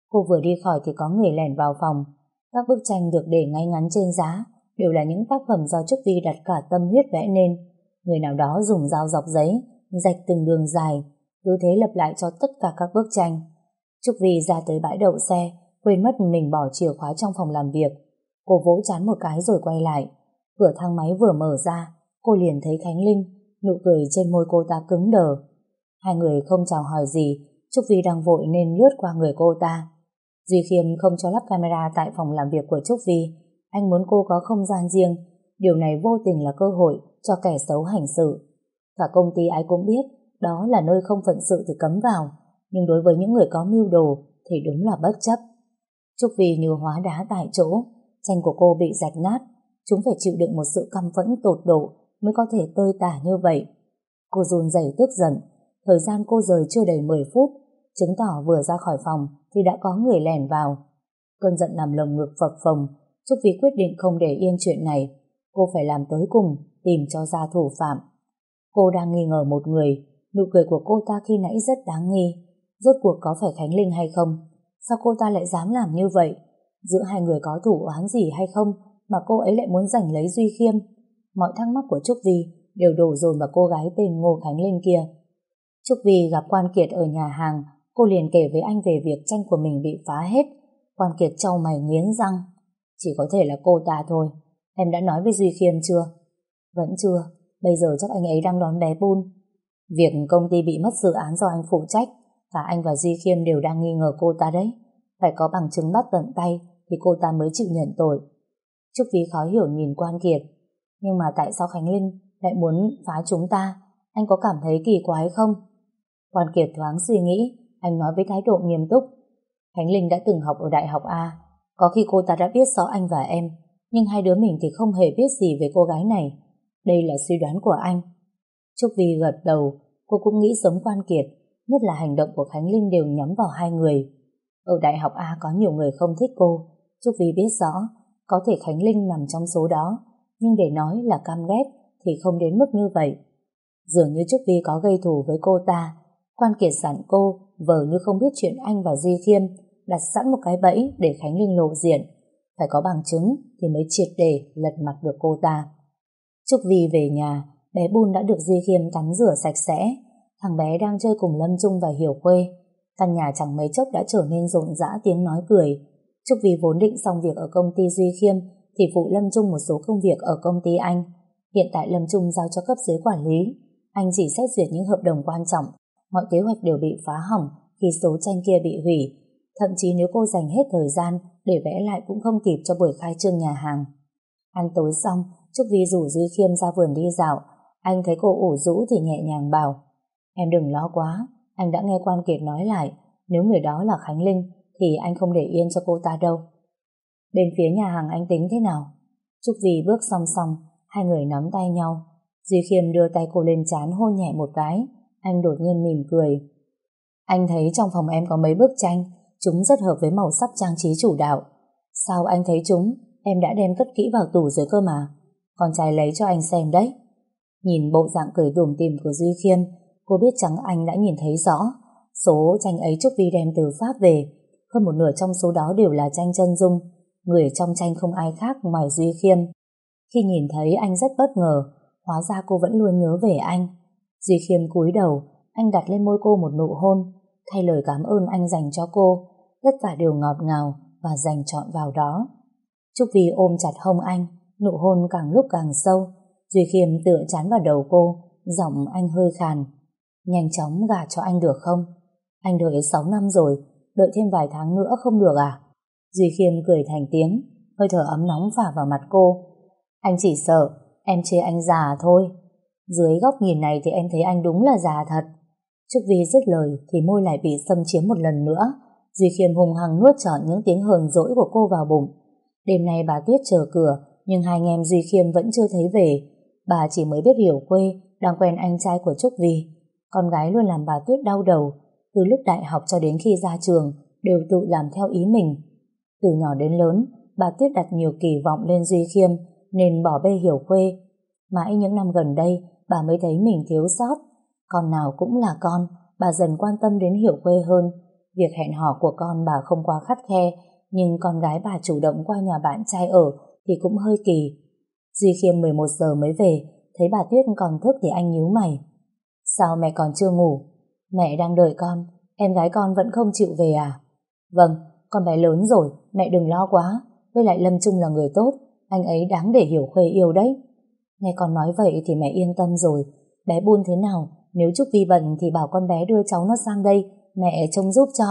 Cô vừa đi khỏi thì có người lẻn vào phòng. Các bức tranh được để ngay ngắn trên giá đều là những tác phẩm do Trúc Vi đặt cả tâm huyết vẽ nên. Người nào đó dùng dao dọc giấy rạch từng đường dài, cứ thế lặp lại cho tất cả các bức tranh. Trúc Vi ra tới bãi đậu xe, quên mất mình bỏ chìa khóa trong phòng làm việc. Cô vỗ trán một cái rồi quay lại. Cửa thang máy vừa mở ra, cô liền thấy Khánh Linh, nụ cười trên môi cô ta cứng đờ. Hai người không chào hỏi gì, Trúc Vi đang vội nên lướt qua người cô ta. Duy Khiêm không cho lắp camera tại phòng làm việc của Trúc Vi. Anh muốn cô có không gian riêng. Điều này vô tình là cơ hội cho kẻ xấu hành sự. Cả công ty ai cũng biết đó là nơi không phận sự thì cấm vào, nhưng đối với những người có mưu đồ thì đúng là bất chấp. Trúc Vi như hóa đá tại chỗ. Tranh của cô bị rạch nát, chúng phải chịu đựng một sự căm phẫn tột độ mới có thể tơi tả như vậy. Cô run rẩy tức giận. Thời gian cô rời chưa đầy mười phút, chứng tỏ vừa ra khỏi phòng thì đã có người lẻn vào. Cơn giận nằm lồng ngực phập phồng. Trúc Vi quyết định không để yên chuyện này. Cô phải làm tới cùng, tìm cho ra thủ phạm. Cô đang nghi ngờ một người. Nụ cười của cô ta khi nãy rất đáng nghi. Rốt cuộc có phải Khánh Linh hay không? Sao cô ta lại dám làm như vậy? Giữa hai người có thủ oán gì hay không mà cô ấy lại muốn giành lấy Duy Khiêm? Mọi thắc mắc của Trúc Vi đều đổ dồn vào cô gái tên Ngô Khánh Linh kia. Trúc Vi gặp Quan Kiệt ở nhà hàng. Cô liền kể với anh về việc tranh của mình bị phá hết. Quan Kiệt trao mày nghiến răng. Chỉ có thể là cô ta thôi. Em đã nói với Duy Khiêm chưa? Vẫn chưa. Bây giờ chắc anh ấy đang đón bé Bun. Việc công ty bị mất dự án do anh phụ trách, cả anh và Duy Khiêm đều đang nghi ngờ cô ta đấy. Phải có bằng chứng bắt tận tay thì cô ta mới chịu nhận tội. Trúc Vi khó hiểu nhìn Quan Kiệt. Nhưng mà tại sao Khánh Linh lại muốn phá chúng ta? Anh có cảm thấy kỳ quái không? Quan Kiệt thoáng suy nghĩ. Anh nói với thái độ nghiêm túc. Khánh Linh đã từng học ở Đại học A. Có khi cô ta đã biết rõ anh và em, nhưng hai đứa mình thì không hề biết gì về cô gái này. Đây là suy đoán của anh. Trúc Vi gật đầu. Cô cũng nghĩ giống Quan Kiệt, nhất là hành động của Khánh Linh đều nhắm vào hai người. Ở Đại học A có nhiều người không thích cô. Trúc Vi biết rõ có thể Khánh Linh nằm trong số đó, nhưng để nói là căm ghét thì không đến mức như vậy. Dường như Trúc Vi có gây thù với cô ta. Quan Kiệt dặn cô vờ như không biết chuyện anh và Duy Khiêm, đặt sẵn một cái bẫy để Khánh Linh lộ diện. Phải có bằng chứng thì mới triệt để lật mặt được cô ta. Trúc Vi về nhà, bé Bun đã được Duy Khiêm tắm rửa sạch sẽ. Thằng bé đang chơi cùng Lâm Trung và Hiểu Khuê. Căn nhà chẳng mấy chốc đã trở nên rộn rã tiếng nói cười. Trúc Vi vốn định xong việc ở công ty Duy Khiêm thì phụ Lâm Trung một số công việc ở công ty anh. Hiện tại Lâm Trung giao cho cấp dưới quản lý. Anh chỉ xét duyệt những hợp đồng quan trọng. Mọi kế hoạch đều bị phá hỏng khi số tranh kia bị hủy. Thậm chí nếu cô dành hết thời gian để vẽ lại cũng không kịp cho buổi khai trương nhà hàng. Ăn tối xong, Trúc Vi rủ Duy Khiêm ra vườn đi dạo. Anh thấy cô ủ rũ thì nhẹ nhàng bảo: Em đừng lo quá, anh đã nghe Quan Kiệt nói lại, nếu người đó là Khánh Linh thì anh không để yên cho cô ta đâu. Bên phía nhà hàng anh tính thế nào? Trúc Vi bước song song, hai người nắm tay nhau. Duy Khiêm đưa tay cô lên trán hôn nhẹ một cái. Anh đột nhiên mỉm cười. Anh thấy trong phòng em có mấy bức tranh, chúng rất hợp với màu sắc trang trí chủ đạo. Sao anh thấy chúng? Em đã đem cất kỹ vào tủ rồi cơ mà. Con trai lấy cho anh xem đấy. Nhìn bộ dạng cười tủm tỉm của Duy Khiêm, cô biết chẳng anh đã nhìn thấy rõ. Số tranh ấy Trúc Vi đem từ Pháp về, hơn một nửa trong số đó đều là tranh chân dung. Người trong tranh không ai khác ngoài Duy Khiêm. Khi nhìn thấy anh rất bất ngờ, hóa ra cô vẫn luôn nhớ về anh. Duy Khiêm cúi đầu, anh đặt lên môi cô một nụ hôn, thay lời cảm ơn anh dành cho cô. Tất cả đều ngọt ngào và dành trọn vào đó. Trúc Vi ôm chặt hông anh, nụ hôn càng lúc càng sâu. Duy Khiêm tựa chán vào đầu cô, giọng anh hơi khàn. Nhanh chóng gả cho anh được không? Anh đợi sáu năm rồi, đợi thêm vài tháng nữa không được à? Duy Khiêm cười thành tiếng, hơi thở ấm nóng phả vào mặt cô. Anh chỉ sợ em chê anh già thôi. Dưới góc nhìn này thì em thấy anh đúng là già thật. Trúc Vi dứt lời thì môi lại bị xâm chiếm một lần nữa. Duy Khiêm hùng hăng nuốt trọn những tiếng hờn dỗi của cô vào bụng. Đêm nay bà Tuyết chờ cửa, nhưng hai anh em Duy Khiêm vẫn chưa thấy về. Bà chỉ mới biết Hiểu Khuê đang quen anh trai của Trúc Vi. Con gái luôn làm bà Tuyết đau đầu. Từ lúc đại học cho đến khi ra trường đều tự làm theo ý mình. Từ nhỏ đến lớn, bà Tuyết đặt nhiều kỳ vọng lên Duy Khiêm nên bỏ bê Hiểu Khuê. Mãi những năm gần đây bà mới thấy mình thiếu sót. Con nào cũng là con, bà dần quan tâm đến Hiểu Khuê hơn. việc hẹn hò của con bà không quá khắt khe, nhưng con gái bà chủ động qua nhà bạn trai ở thì cũng hơi kỳ. Duy Khiêm mười một giờ mới về, thấy bà Tuyết còn thức thì anh nhíu mày. Sao mẹ còn chưa ngủ? Mẹ đang đợi con, em gái con vẫn không chịu về à? Vâng, con bé lớn rồi, mẹ đừng lo quá, với lại Lâm Trung là người tốt, anh ấy đáng để hiểu Khuê yêu đấy. Nghe con nói vậy thì mẹ yên tâm rồi. Bé Bun thế nào? Nếu Trúc Vi bận thì bảo con bé đưa cháu nó sang đây, mẹ trông giúp cho.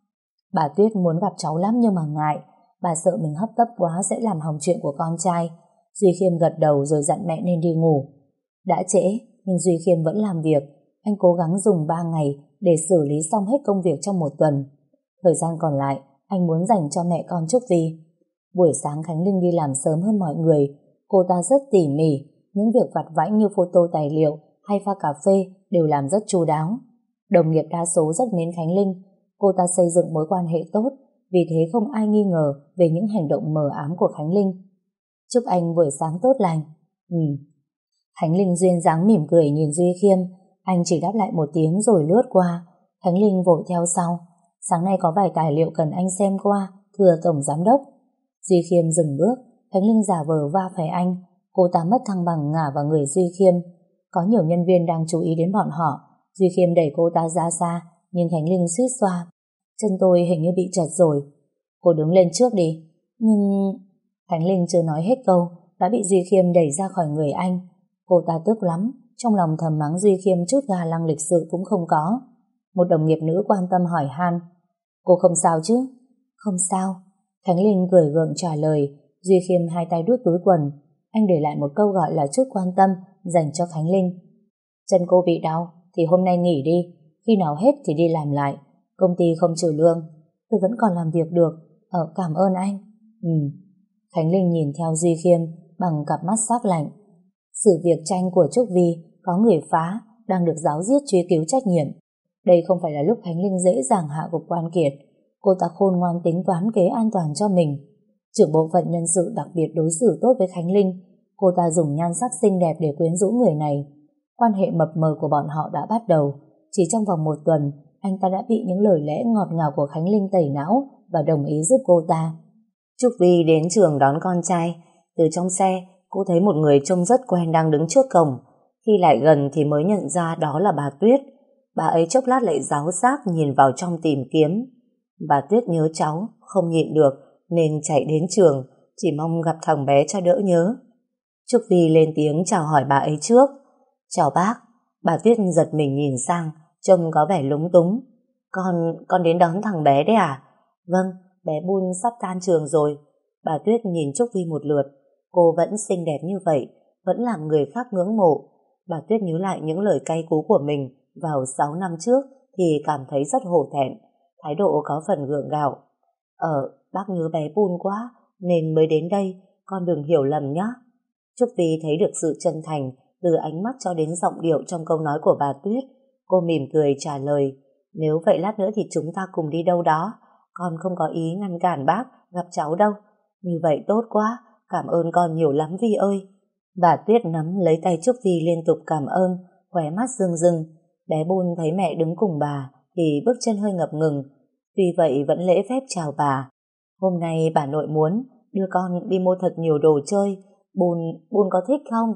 Bà Tuyết muốn gặp cháu lắm nhưng mà ngại, bà sợ mình hấp tấp quá sẽ làm hỏng chuyện của con trai. Duy Khiêm gật đầu rồi dặn mẹ nên đi ngủ. Đã trễ, nhưng Duy Khiêm vẫn làm việc. Anh cố gắng dùng ba ngày để xử lý xong hết công việc trong một tuần. Thời gian còn lại, anh muốn dành cho mẹ con Trúc Vi. Buổi sáng Khánh Linh đi làm sớm hơn mọi người. Cô ta rất tỉ mỉ, những việc vặt vãnh như photo tài liệu hay pha cà phê đều làm rất chu đáo. Đồng nghiệp đa số rất mến Khánh Linh. Cô ta xây dựng mối quan hệ tốt, vì thế không ai nghi ngờ về những hành động mờ ám của Khánh Linh. Chúc anh buổi sáng tốt lành. Ừ. Khánh Linh duyên dáng mỉm cười nhìn Duy Khiêm. Anh chỉ đáp lại một tiếng rồi lướt qua. Khánh Linh vội theo sau. Sáng nay có vài tài liệu cần anh xem qua, thưa tổng giám đốc. Duy Khiêm dừng bước. Khánh Linh giả vờ va phải anh. Cô ta mất thăng bằng ngả vào người Duy Khiêm. Có nhiều nhân viên đang chú ý đến bọn họ. Duy Khiêm đẩy cô ta ra xa, nhưng Khánh Linh suýt xoa. Chân tôi hình như bị trật rồi. Cô đứng lên trước đi. Nhưng... Khánh Linh chưa nói hết câu đã bị Duy Khiêm đẩy ra khỏi người anh. Cô ta tức lắm, trong lòng thầm mắng Duy Khiêm chút ga lăng lịch sự cũng không có. Một đồng nghiệp nữ quan tâm hỏi han. Cô không sao chứ? Không sao. Khánh Linh cười gượng trả lời. Duy Khiêm hai tay đút túi quần. Anh để lại một câu gọi là chút quan tâm dành cho Khánh Linh. Chân cô bị đau thì hôm nay nghỉ đi, khi nào hết thì đi làm lại. Công ty không trừ lương, tôi vẫn còn làm việc được. Ờ, cảm ơn anh. Ừ. Khánh Linh nhìn theo Duy Khiêm bằng cặp mắt sắc lạnh. Sự việc tranh của Trúc Vi có người phá đang được giáo diết truy cứu trách nhiệm. Đây không phải là lúc Khánh Linh dễ dàng hạ gục Quan Kiệt. Cô ta khôn ngoan tính toán kế an toàn cho mình. Trưởng bộ phận nhân sự đặc biệt đối xử tốt với Khánh Linh. Cô ta dùng nhan sắc xinh đẹp để quyến rũ người này. Quan hệ mập mờ của bọn họ đã bắt đầu. Chỉ trong vòng một tuần, anh ta đã bị những lời lẽ ngọt ngào của Khánh Linh tẩy não và đồng ý giúp cô ta. Trúc Vi đến trường đón con trai. Từ trong xe, cô thấy một người trông rất quen đang đứng trước cổng. Khi lại gần thì mới nhận ra đó là bà Tuyết. Bà ấy chốc lát lại giáo giác nhìn vào trong tìm kiếm. Bà Tuyết nhớ cháu, không nhịn được nên chạy đến trường, chỉ mong gặp thằng bé cho đỡ nhớ. Trúc Vi lên tiếng chào hỏi bà ấy trước. Chào bác. Bà Tuyết giật mình nhìn sang, trông có vẻ lúng túng. Con, con đến đón thằng bé đấy à? Vâng, bé Bun sắp tan trường rồi. Bà Tuyết nhìn Trúc Vi một lượt. Cô vẫn xinh đẹp như vậy, vẫn làm người khác ngưỡng mộ. Bà Tuyết nhớ lại những lời cay cú của mình vào sáu năm trước thì cảm thấy rất hổ thẹn. Thái độ có phần gượng gạo. Ờ, bác nhớ bé Bun quá nên mới đến đây, con đừng hiểu lầm nhé. Trúc Vi thấy được sự chân thành từ ánh mắt cho đến giọng điệu trong câu nói của bà Tuyết. Cô mỉm cười trả lời. Nếu vậy lát nữa thì chúng ta cùng đi đâu đó. Con không có ý ngăn cản bác gặp cháu đâu. Như vậy tốt quá, cảm ơn con nhiều lắm Vi ơi. Bà Tuyết nắm lấy tay Trúc Vi liên tục cảm ơn, khóe mắt rưng rưng. Bé Bun thấy mẹ đứng cùng bà thì bước chân hơi ngập ngừng. Tuy vậy vẫn lễ phép chào bà. Hôm nay bà nội muốn đưa con đi mua thật nhiều đồ chơi. Bun, Bun có thích không?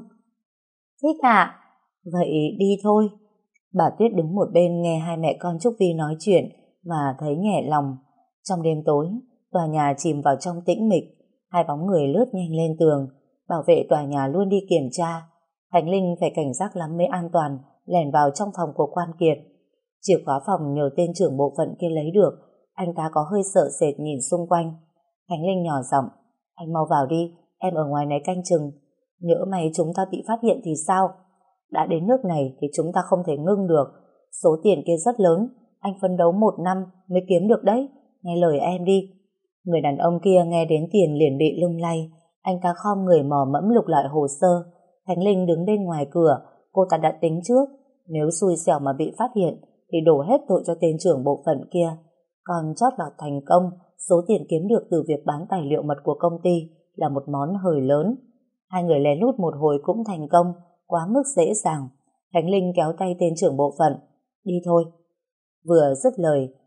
Thích ạ. Vậy đi thôi. Bà Tuyết đứng một bên nghe hai mẹ con Trúc Vi nói chuyện và thấy nhẹ lòng. Trong đêm tối, tòa nhà chìm vào trong tĩnh mịch. Hai bóng người lướt nhanh lên tường. Bảo vệ tòa nhà luôn đi kiểm tra. Khánh Linh phải cảnh giác lắm mới an toàn lẻn vào trong phòng của Quan Kiệt. Chìa khóa phòng nhờ tên trưởng bộ phận kia lấy được. Anh ta có hơi sợ sệt nhìn xung quanh. Khánh Linh nhỏ giọng. Anh mau vào đi, em ở ngoài này canh chừng. Nhỡ may chúng ta bị phát hiện thì sao? Đã đến nước này thì chúng ta không thể ngưng được. Số tiền kia rất lớn, anh phấn đấu một năm mới kiếm được đấy. Nghe lời em đi. Người đàn ông kia nghe đến tiền liền bị lung lay. Anh ta khom người mò mẫm lục lại hồ sơ. Khánh Linh đứng bên ngoài cửa. Cô ta đã tính trước, nếu xui xẻo mà bị phát hiện thì đổ hết tội cho tên trưởng bộ phận kia. Còn chót lọt thành công, số tiền kiếm được từ việc bán tài liệu mật của công ty là một món hời lớn. Hai người lén lút một hồi cũng thành công, quá mức dễ dàng. Khánh Linh kéo tay tên trưởng bộ phận. Đi thôi. Vừa dứt lời,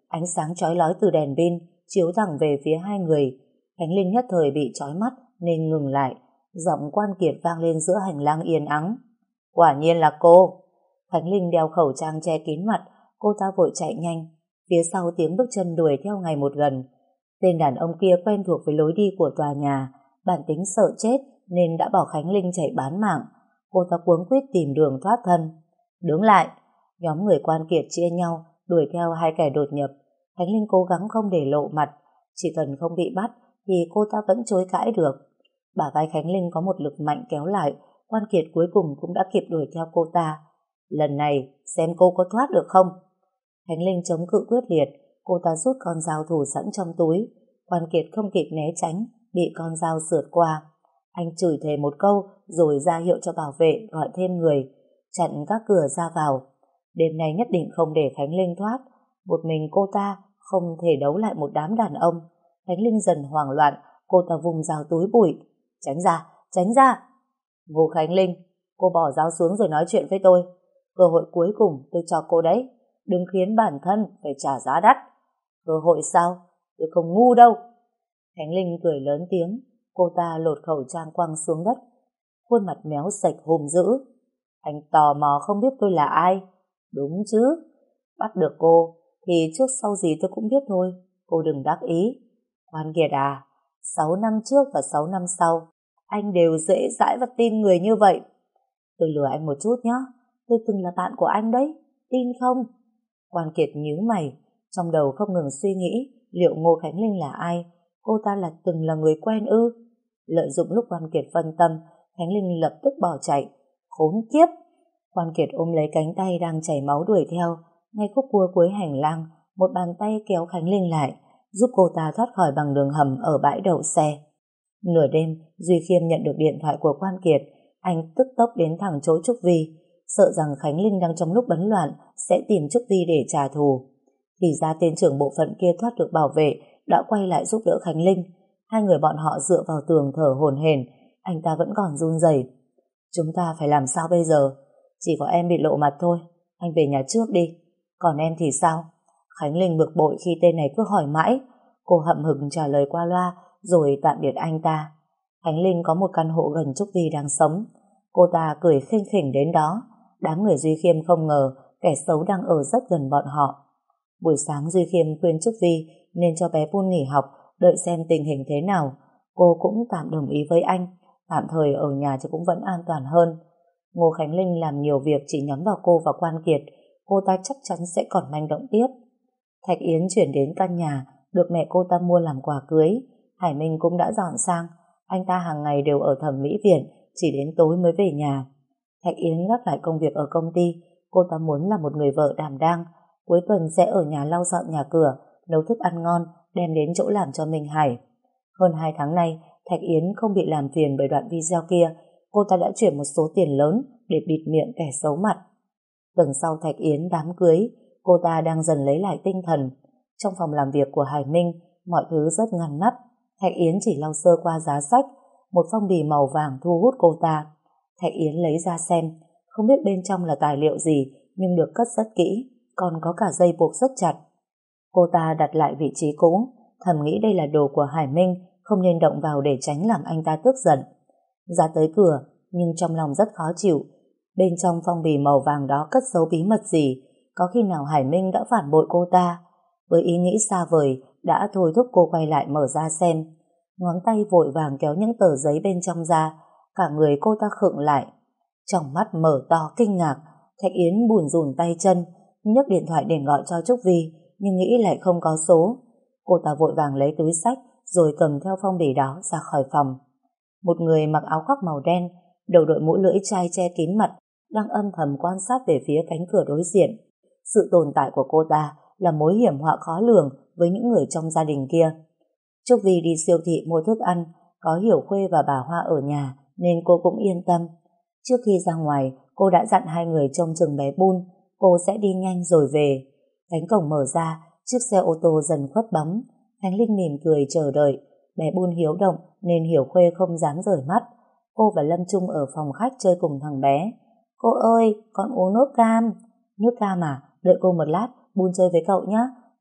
ánh sáng chói lói từ đèn pin chiếu thẳng về phía hai người. Khánh Linh nhất thời bị chói mắt nên ngừng lại. Giọng Quan Kiệt vang lên giữa hành lang yên ắng. Quả nhiên là cô. Khánh Linh đeo khẩu trang che kín mặt, cô ta vội chạy nhanh. Phía sau tiếng bước chân đuổi theo ngày một gần. Tên đàn ông kia quen thuộc với lối đi của tòa nhà, bản tính sợ chết nên đã bảo Khánh Linh chạy bán mạng. Cô ta cuống quýt tìm đường thoát thân. Đứng lại. Nhóm người Quan Kiệt chia nhau đuổi theo hai kẻ đột nhập. Khánh Linh cố gắng không để lộ mặt, chỉ cần không bị bắt thì cô ta vẫn chối cãi được. Bả vai Khánh Linh có một lực mạnh kéo lại. Quan Kiệt cuối cùng cũng đã kịp đuổi theo cô ta. Lần này xem cô có thoát được không. Khánh Linh chống cự quyết liệt. Cô ta rút con dao thủ sẵn trong túi. Quan Kiệt không kịp né tránh, bị con dao sượt qua. Anh chửi thề một câu rồi ra hiệu cho bảo vệ gọi thêm người, chặn các cửa ra vào. Đêm nay nhất định không để Khánh Linh thoát. Một mình cô ta không thể đấu lại một đám đàn ông. Khánh Linh dần hoảng loạn. Cô ta vùng dao túi bụi. Tránh ra, tránh ra. Ngô Khánh Linh, cô bỏ dao xuống rồi nói chuyện với tôi. Cơ hội cuối cùng tôi cho cô đấy. Đừng khiến bản thân phải trả giá đắt. Cơ hội sao? Tôi không ngu đâu. Khánh Linh cười lớn tiếng. Cô ta lột khẩu trang quăng xuống đất. Khuôn mặt méo sạch hùng dữ. Anh tò mò không biết tôi là ai? Đúng chứ. Bắt được cô thì trước sau gì tôi cũng biết thôi. Cô đừng đắc ý. Quan Kiệt à, sáu năm trước và sáu năm sau anh đều dễ dãi và tin người như vậy. Tôi lừa anh một chút nhé. Tôi từng là bạn của anh đấy. Tin không? Quan Kiệt nhíu mày, trong đầu không ngừng suy nghĩ liệu Ngô Khánh Linh là ai. Cô ta là từng là người quen ư? Lợi dụng lúc Quan Kiệt phân tâm, Khánh Linh lập tức bỏ chạy. Khốn kiếp! Quan Kiệt ôm lấy cánh tay đang chảy máu đuổi theo. Ngay khúc cua cuối hành lang, một bàn tay kéo Khánh Linh lại, giúp cô ta thoát khỏi bằng đường hầm ở bãi đậu xe. Nửa đêm, Duy Khiêm nhận được điện thoại của Quan Kiệt. Anh tức tốc đến thẳng chỗ Trúc Vi, sợ rằng Khánh Linh đang trong lúc bấn loạn sẽ tìm Trúc Vi để trả thù. Thì ra tên trưởng bộ phận kia thoát được bảo vệ đã quay lại giúp đỡ Khánh Linh. Hai người bọn họ dựa vào tường thở hổn hển. Anh ta vẫn còn run rẩy. Chúng ta phải làm sao bây giờ? Chỉ có em bị lộ mặt thôi. Anh về nhà trước đi. Còn em thì sao? Khánh Linh bực bội khi tên này cứ hỏi mãi. Cô hậm hực trả lời qua loa rồi tạm biệt anh ta. Khánh Linh có một căn hộ gần Trúc Vi đang sống. Cô ta cười khinh khỉnh đến đó. Đám người Duy Khiêm không ngờ kẻ xấu đang ở rất gần bọn họ. Buổi sáng Duy Khiêm khuyên Trúc Vi nên cho bé Pun nghỉ học, đợi xem tình hình thế nào. Cô cũng tạm đồng ý với anh, tạm thời ở nhà thì cũng vẫn an toàn hơn. Ngô Khánh Linh làm nhiều việc chỉ nhắm vào cô và Quan Kiệt. Cô ta chắc chắn sẽ còn manh động tiếp. Thạch Yến chuyển đến căn nhà được mẹ cô ta mua làm quà cưới. Hải Minh cũng đã dọn sang. Anh ta hàng ngày đều ở thẩm mỹ viện, chỉ đến tối mới về nhà. Thạch Yến gác lại công việc ở công ty. Cô ta muốn là một người vợ đảm đang, cuối tuần sẽ ở nhà lau dọn nhà cửa, nấu thức ăn ngon, đem đến chỗ làm cho Minh Hải. Hơn hai tháng nay, Thạch Yến không bị làm phiền bởi đoạn video kia. Cô ta đã chuyển một số tiền lớn để bịt miệng kẻ xấu mặt. Tuần sau Thạch Yến đám cưới, cô ta đang dần lấy lại tinh thần. Trong phòng làm việc của Hải Minh, mọi thứ rất ngăn nắp. Thạch Yến chỉ lau sơ qua giá sách. Một phong bì màu vàng thu hút cô ta. Thạch Yến lấy ra xem, không biết bên trong là tài liệu gì, nhưng được cất rất kỹ, còn có cả dây buộc rất chặt. Cô ta đặt lại vị trí cũ, thầm nghĩ đây là đồ của Hải Minh, không nên động vào để tránh làm anh ta tức giận. Ra tới cửa, nhưng trong lòng rất khó chịu. Bên trong phong bì màu vàng đó cất giấu bí mật gì? Có khi nào Hải Minh đã phản bội cô ta? Với ý nghĩ xa vời, đã thôi thúc cô quay lại mở ra xem. Ngón tay vội vàng kéo những tờ giấy bên trong ra, cả người cô ta khựng lại. Trong mắt mở to kinh ngạc, Thạch Yến bủn rủn tay chân, nhấc điện thoại để gọi cho Trúc Vi, nhưng nghĩ lại không có số. Cô ta vội vàng lấy túi xách, rồi cầm theo phong bì đó ra khỏi phòng. Một người mặc áo khoác màu đen, đầu đội mũ lưỡi chai che kín mặt, đang âm thầm quan sát về phía cánh cửa đối diện. Sự tồn tại của cô ta là mối hiểm họa khó lường với những người trong gia đình kia. Trúc Vi đi siêu thị mua thức ăn, có Hiểu Khuê và bà Hoa ở nhà nên cô cũng yên tâm. Trước khi ra ngoài, cô đã dặn hai người trông chừng bé Bun, cô sẽ đi nhanh rồi về. Cánh cổng mở ra, chiếc xe ô tô dần khuất bóng. Khánh Linh mỉm cười chờ đợi. Bé Bun hiếu động nên Hiểu Khuê không dám rời mắt. Cô và Lâm Trung ở phòng khách chơi cùng thằng bé. Cô ơi, con uống nước cam. Nước cam à? Đợi cô một lát, Bun chơi với cậu nhé.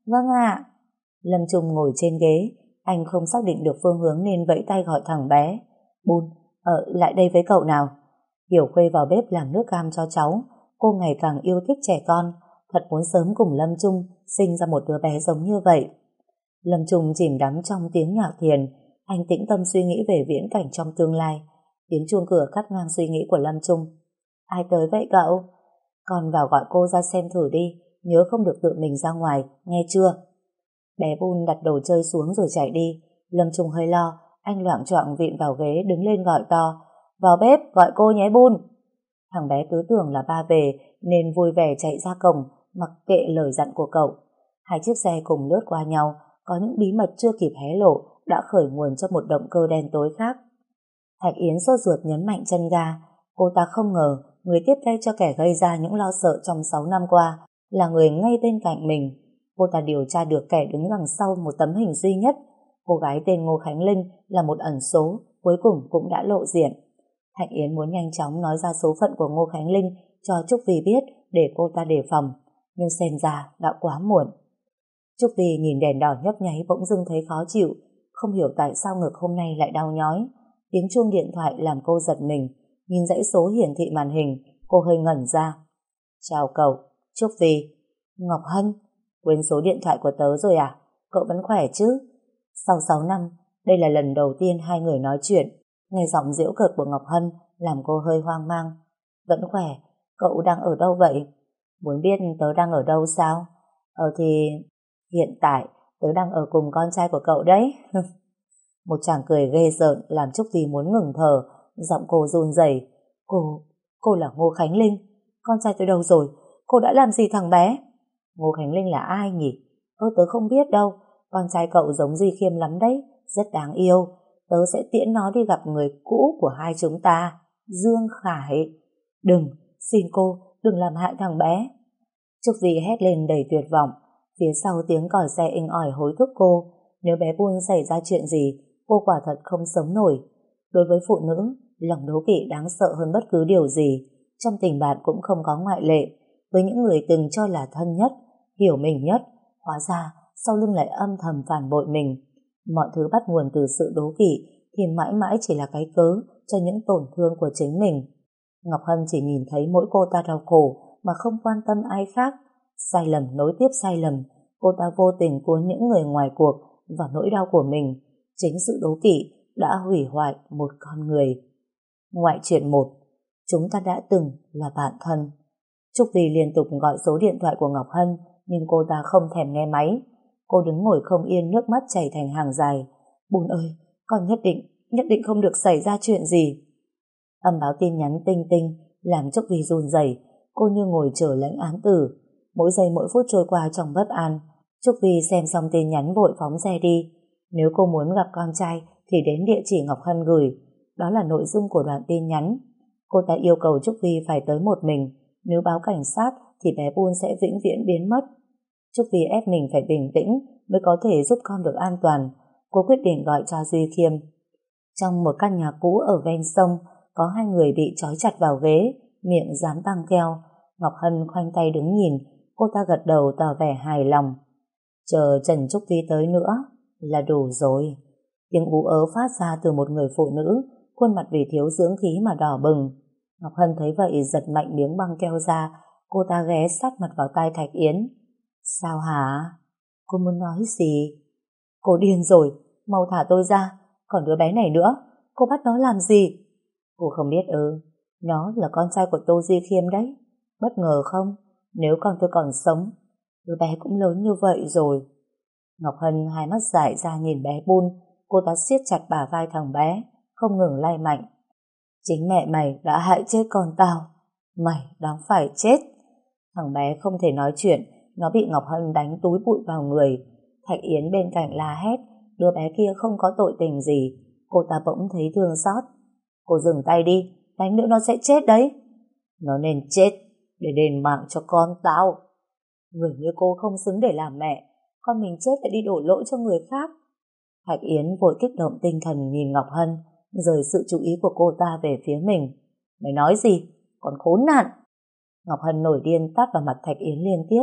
Vâng ạ. Lâm Trung ngồi trên ghế, anh không xác định được phương hướng nên vẫy tay gọi thằng bé. Bun, ờ, lại đây với cậu nào. Hiểu Khuê vào bếp làm nước cam cho cháu. Cô ngày càng yêu thích trẻ con, thật muốn sớm cùng Lâm Trung sinh ra một đứa bé giống như vậy. Lâm Trung chìm đắm trong tiếng nhạc thiền, anh tĩnh tâm suy nghĩ về viễn cảnh trong tương lai. Tiếng chuông cửa cắt ngang suy nghĩ của Lâm Trung. Ai tới vậy cậu? Con vào gọi cô ra xem thử đi, nhớ không được tự mình ra ngoài, nghe chưa? Bé Bun đặt đồ chơi xuống rồi chạy đi. Lâm Trung hơi lo, anh loạng choạng vịn vào ghế đứng lên gọi to. Vào bếp, gọi cô nhé Bun. Thằng bé cứ tưởng là ba về nên vui vẻ chạy ra cổng, mặc kệ lời dặn của cậu. Hai chiếc xe cùng lướt qua nhau, có những bí mật chưa kịp hé lộ đã khởi nguồn cho một động cơ đen tối khác. Thạch Yến sốt ruột nhấn mạnh chân ga. Cô ta không ngờ người tiếp tay cho kẻ gây ra những lo sợ trong sáu năm qua là người ngay bên cạnh mình. Cô ta điều tra được kẻ đứng đằng sau một tấm hình duy nhất. Cô gái tên Ngô Khánh Linh là một ẩn số, cuối cùng cũng đã lộ diện. Thạch Yến muốn nhanh chóng nói ra số phận của Ngô Khánh Linh cho Trúc Vi biết để cô ta đề phòng, nhưng xem ra đã quá muộn. Trúc Vi nhìn đèn đỏ nhấp nháy bỗng dưng thấy khó chịu, không hiểu tại sao ngực hôm nay lại đau nhói. Tiếng chuông điện thoại làm cô giật mình, nhìn dãy số hiển thị màn hình, cô hơi ngẩn ra. Chào cậu, Trúc Vi. Ngọc Hân, quên số điện thoại của tớ rồi à? Cậu vẫn khỏe chứ? Sau sáu năm, đây là lần đầu tiên hai người nói chuyện. Nghe giọng giễu cợt của Ngọc Hân làm cô hơi hoang mang. Vẫn khỏe, cậu đang ở đâu vậy? Muốn biết tớ đang ở đâu sao? Ờ thì... Hiện tại, tớ đang ở cùng con trai của cậu đấy. Một chàng cười ghê rợn làm Trúc Vi muốn ngừng thở, giọng cô run rẩy. Cô, cô là Ngô Khánh Linh. Con trai tôi đâu rồi? Cô đã làm gì thằng bé? Ngô Khánh Linh là ai nhỉ? Ơ tớ không biết đâu. Con trai cậu giống Duy Khiêm lắm đấy, rất đáng yêu. Tớ sẽ tiễn nó đi gặp người cũ của hai chúng ta, Dương Khải. Đừng, xin cô, đừng làm hại thằng bé. Trúc Vi hét lên đầy tuyệt vọng. Phía sau tiếng còi xe inh ỏi hối thúc cô. Nếu bé Bun xảy ra chuyện gì, cô quả thật không sống nổi. Đối với phụ nữ, lòng đố kỵ đáng sợ hơn bất cứ điều gì. Trong tình bạn cũng không có ngoại lệ. Với những người từng cho là thân nhất, hiểu mình nhất, hóa ra sau lưng lại âm thầm phản bội mình. Mọi thứ bắt nguồn từ sự đố kỵ thì mãi mãi chỉ là cái cớ cho những tổn thương của chính mình. Ngọc Hân chỉ nhìn thấy mỗi cô ta đau khổ mà không quan tâm ai khác. Sai lầm nối tiếp sai lầm, cô ta vô tình cuốn những người ngoài cuộc vào nỗi đau của mình. Chính sự đố kỵ đã hủy hoại một con người. Ngoại truyện một. Chúng ta đã từng là bạn thân. Trúc Vi liên tục gọi số điện thoại của Ngọc Hân, nhưng cô ta không thèm nghe máy. Cô đứng ngồi không yên, nước mắt chảy thành hàng dài. Bùn ơi, con nhất định, nhất định không được xảy ra chuyện gì. Âm báo tin nhắn tinh tinh làm Trúc Vi run rẩy. Cô như ngồi chờ lãnh án tử. Mỗi giây mỗi phút trôi qua trong bất an. Trúc Vi xem xong tin nhắn vội phóng xe đi. Nếu cô muốn gặp con trai thì đến địa chỉ Ngọc Hân gửi. Đó là nội dung của đoạn tin nhắn. Cô ta yêu cầu Trúc Vi phải tới một mình. Nếu báo cảnh sát thì bé Bun sẽ vĩnh viễn biến mất. Trúc Vi ép mình phải bình tĩnh mới có thể giúp con được an toàn. Cô quyết định gọi cho Duy Khiêm. Trong một căn nhà cũ ở ven sông, có hai người bị trói chặt vào ghế, miệng dán băng keo. Ngọc Hân khoanh tay đứng nhìn. Cô ta gật đầu tỏ vẻ hài lòng. Chờ Trần Trúc Vi tới nữa là đủ rồi. Tiếng ú ớ phát ra từ một người phụ nữ, khuôn mặt vì thiếu dưỡng khí mà đỏ bừng. Ngọc Hân thấy vậy giật mạnh miếng băng keo ra. Cô ta ghé sát mặt vào tai Thạch Yến. Sao hả? Cô muốn nói gì? Cô điên rồi, mau thả tôi ra. Còn đứa bé này nữa, cô bắt nó làm gì? Cô không biết ư? Nó là con trai của Tô Duy Khiêm đấy. Bất ngờ không? Nếu con tôi còn sống, đứa bé cũng lớn như vậy rồi. Ngọc Hân hai mắt dại ra nhìn bé Bun. Cô ta siết chặt bả vai thằng bé, không ngừng lay mạnh. Chính mẹ mày đã hại chết con tao. Mày đáng phải chết. Thằng bé không thể nói chuyện. Nó bị Ngọc Hân đánh túi bụi vào người. Thạch Yến bên cạnh la hét. Đứa bé kia không có tội tình gì. Cô ta bỗng thấy thương xót. Cô dừng tay đi, đánh nữa nó sẽ chết đấy. Nó nên chết để đền mạng cho con tao. Người như cô không xứng để làm mẹ. Con mình chết lại đi đổ lỗi cho người khác. Thạch Yến vội kích động tinh thần nhìn Ngọc Hân, rời sự chú ý của cô ta về phía mình. Mày nói gì? Còn khốn nạn. Ngọc Hân nổi điên tát vào mặt Thạch Yến liên tiếp.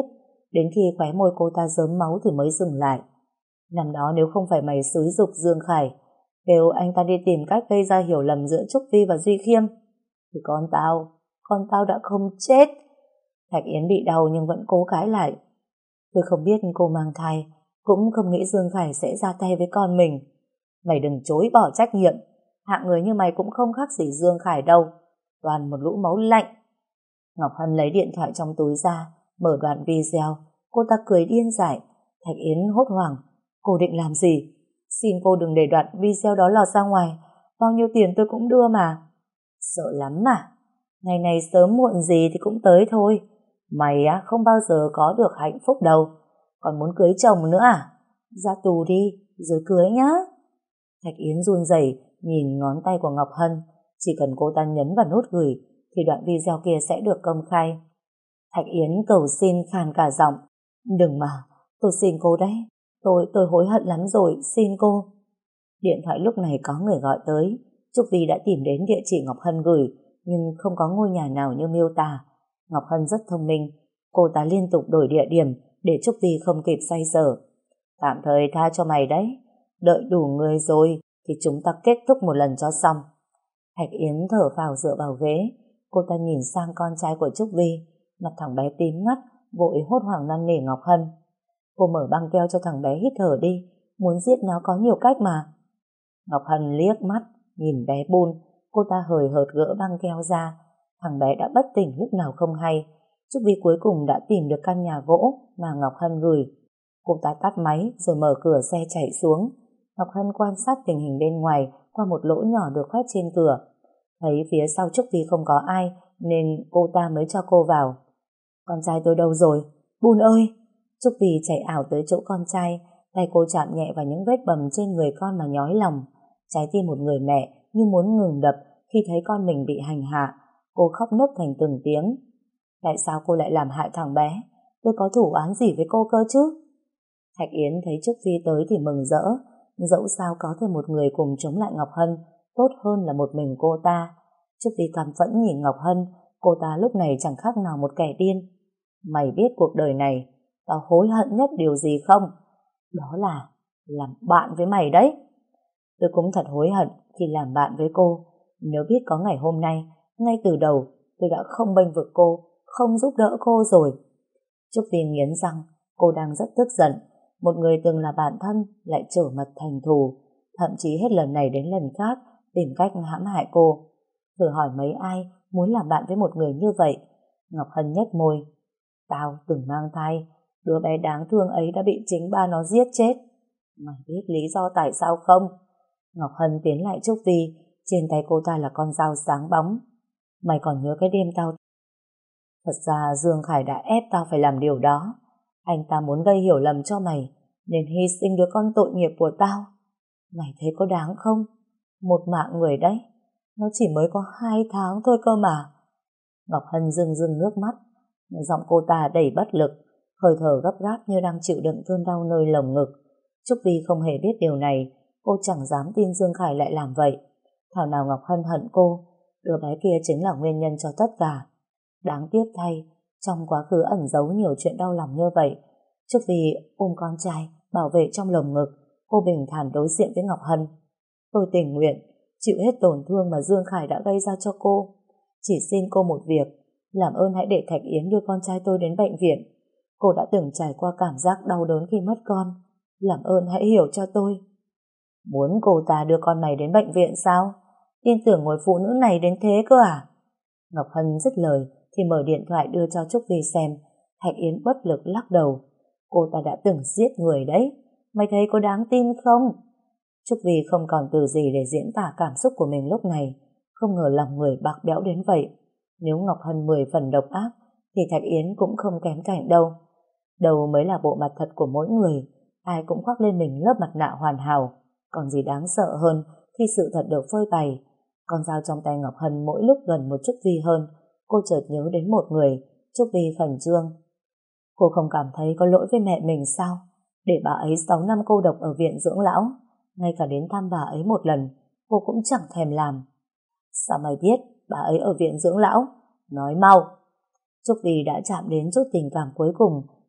đến khi khóe môi cô ta rớm máu thì mới dừng lại. Năm đó nếu không phải mày xúi giục Dương Khải kêu anh ta đi tìm cách gây ra hiểu lầm giữa Trúc Vi và Duy Khiêm thì con tao, con tao đã không chết. Thạch Yến bị đau nhưng vẫn cố cãi lại. Tôi không biết cô mang thai, cũng không nghĩ Dương Khải sẽ ra tay với con mình. Mày đừng chối bỏ trách nhiệm, hạng người như mày cũng không khác gì Dương Khải đâu, toàn một lũ máu lạnh. Ngọc Hân lấy điện thoại trong túi ra, mở đoạn video, cô ta cười điên dại. Thạch Yến hốt hoảng, cô định làm gì? Xin cô đừng để đoạn video đó lọt ra ngoài, bao nhiêu tiền tôi cũng đưa mà. Sợ lắm mà, ngày này sớm muộn gì thì cũng tới thôi. Mày á không bao giờ có được hạnh phúc đâu, còn muốn cưới chồng nữa à? Ra tù đi, rồi cưới nhá. Thạch Yến run rẩy nhìn ngón tay của Ngọc Hân, chỉ cần cô ta nhấn vào nút gửi thì đoạn video kia sẽ được công khai. Thạch Yến cầu xin khàn cả giọng, đừng mà, tôi xin cô đấy, tôi tôi hối hận lắm rồi, xin cô. Điện thoại lúc này có người gọi tới. Trúc Vi đã tìm đến địa chỉ Ngọc Hân gửi, nhưng không có ngôi nhà nào như miêu tả. Ngọc Hân rất thông minh, cô ta liên tục đổi địa điểm để Trúc Vi không kịp xoay sở. Tạm thời tha cho mày đấy, đợi đủ người rồi thì chúng ta kết thúc một lần cho xong. Thạch Yến thở phào dựa vào ghế, cô ta nhìn sang con trai của Trúc Vi, mặt thằng bé tím ngắt, vội hốt hoảng năn nỉ Ngọc Hân. Cô mở băng keo cho thằng bé hít thở đi, muốn giết nó có nhiều cách mà. Ngọc Hân liếc mắt, nhìn bé Bun, cô ta hời hợt gỡ băng keo ra. Thằng bé đã bất tỉnh lúc nào không hay. Trúc Vi cuối cùng đã tìm được căn nhà gỗ mà Ngọc Hân gửi. Cô ta tắt máy rồi mở cửa xe chạy xuống. Ngọc Hân quan sát tình hình bên ngoài qua một lỗ nhỏ được khoét trên cửa. Thấy phía sau Trúc Vi không có ai nên cô ta mới cho cô vào. Con trai tôi đâu rồi? Bun ơi! Trúc Vi chạy ảo tới chỗ con trai, tay cô chạm nhẹ vào những vết bầm trên người con mà nhói lòng. Trái tim một người mẹ như muốn ngừng đập khi thấy con mình bị hành hạ. Cô khóc nấc thành từng tiếng. Tại sao cô lại làm hại thằng bé? Tôi có thủ án gì với cô cơ chứ? Thạch Yến thấy Trúc Vi tới thì mừng rỡ. Dẫu sao có thêm một người cùng chống lại Ngọc Hân, tốt hơn là một mình cô ta. Trúc Vi căm phẫn nhìn Ngọc Hân, cô ta lúc này chẳng khác nào một kẻ điên. Mày biết cuộc đời này tao hối hận nhất điều gì không? Đó là làm bạn với mày đấy. Tôi cũng thật hối hận khi làm bạn với cô. Nếu biết có ngày hôm nay, ngay từ đầu tôi đã không bênh vực cô, không giúp đỡ cô rồi. Trúc Vi nghiến răng, cô đang rất tức giận. Một người từng là bạn thân lại trở mặt thành thù, thậm chí hết lần này đến lần khác tìm cách hãm hại cô. Thử hỏi mấy ai muốn làm bạn với một người như vậy? Ngọc Hân nhếch môi. Tao từng mang thai, đứa bé đáng thương ấy đã bị chính ba nó giết chết. Mày biết lý do tại sao không? Ngọc Hân tiến lại Trúc Vi, trên tay cô ta là con dao sáng bóng. Mày còn nhớ cái đêm tao... Thật ra Dương Khải đã ép tao phải làm điều đó. Anh ta muốn gây hiểu lầm cho mày, nên hy sinh đứa con tội nghiệp của tao. Mày thấy có đáng không? Một mạng người đấy, nó chỉ mới có hai tháng thôi cơ mà. Ngọc Hân rưng rưng nước mắt, giọng cô ta đầy bất lực, hơi thở gấp gáp như đang chịu đựng cơn đau nơi lồng ngực. Trúc Vi không hề biết điều này, cô chẳng dám tin Dương Khải lại làm vậy. Thảo nào Ngọc Hân hận cô, đứa bé kia chính là nguyên nhân cho tất cả. Đáng tiếc thay, trong quá khứ ẩn giấu nhiều chuyện đau lòng như vậy. Trúc Vi ôm con trai, bảo vệ trong lồng ngực, cô bình thản đối diện với Ngọc Hân. Tôi tình nguyện, chịu hết tổn thương mà Dương Khải đã gây ra cho cô. Chỉ xin cô một việc, làm ơn hãy để Thạch Yến đưa con trai tôi đến bệnh viện. Cô đã từng trải qua cảm giác đau đớn khi mất con. Làm ơn hãy hiểu cho tôi. Muốn cô ta đưa con mày đến bệnh viện sao? Tin tưởng người phụ nữ này đến thế cơ à? Ngọc Hân dứt lời thì mở điện thoại đưa cho Trúc Vi xem. Thạch Yến bất lực lắc đầu. Cô ta đã từng giết người đấy. Mày thấy có đáng tin không? Trúc Vi không còn từ gì để diễn tả cảm xúc của mình lúc này. Không ngờ lòng người bạc bẽo đến vậy. Nếu Ngọc Hân mười phần độc ác thì Thạch Yến cũng không kém cạnh đâu. Đâu mới là bộ mặt thật của mỗi người. Ai cũng khoác lên mình lớp mặt nạ hoàn hảo. Còn gì đáng sợ hơn khi sự thật được phơi bày. Con dao trong tay Ngọc Hân mỗi lúc gần một Trúc Vi hơn. Cô chợt nhớ đến một người. Trúc Vi khẩn trương. Cô không cảm thấy có lỗi với mẹ mình sao? Để bà ấy sáu năm cô độc ở viện dưỡng lão, ngay cả đến thăm bà ấy một lần cô cũng chẳng thèm làm. Sao mày biết bà ấy ở viện dưỡng lão? Nói mau. Trúc Vi đã chạm đến chút tình cảm cuối cùng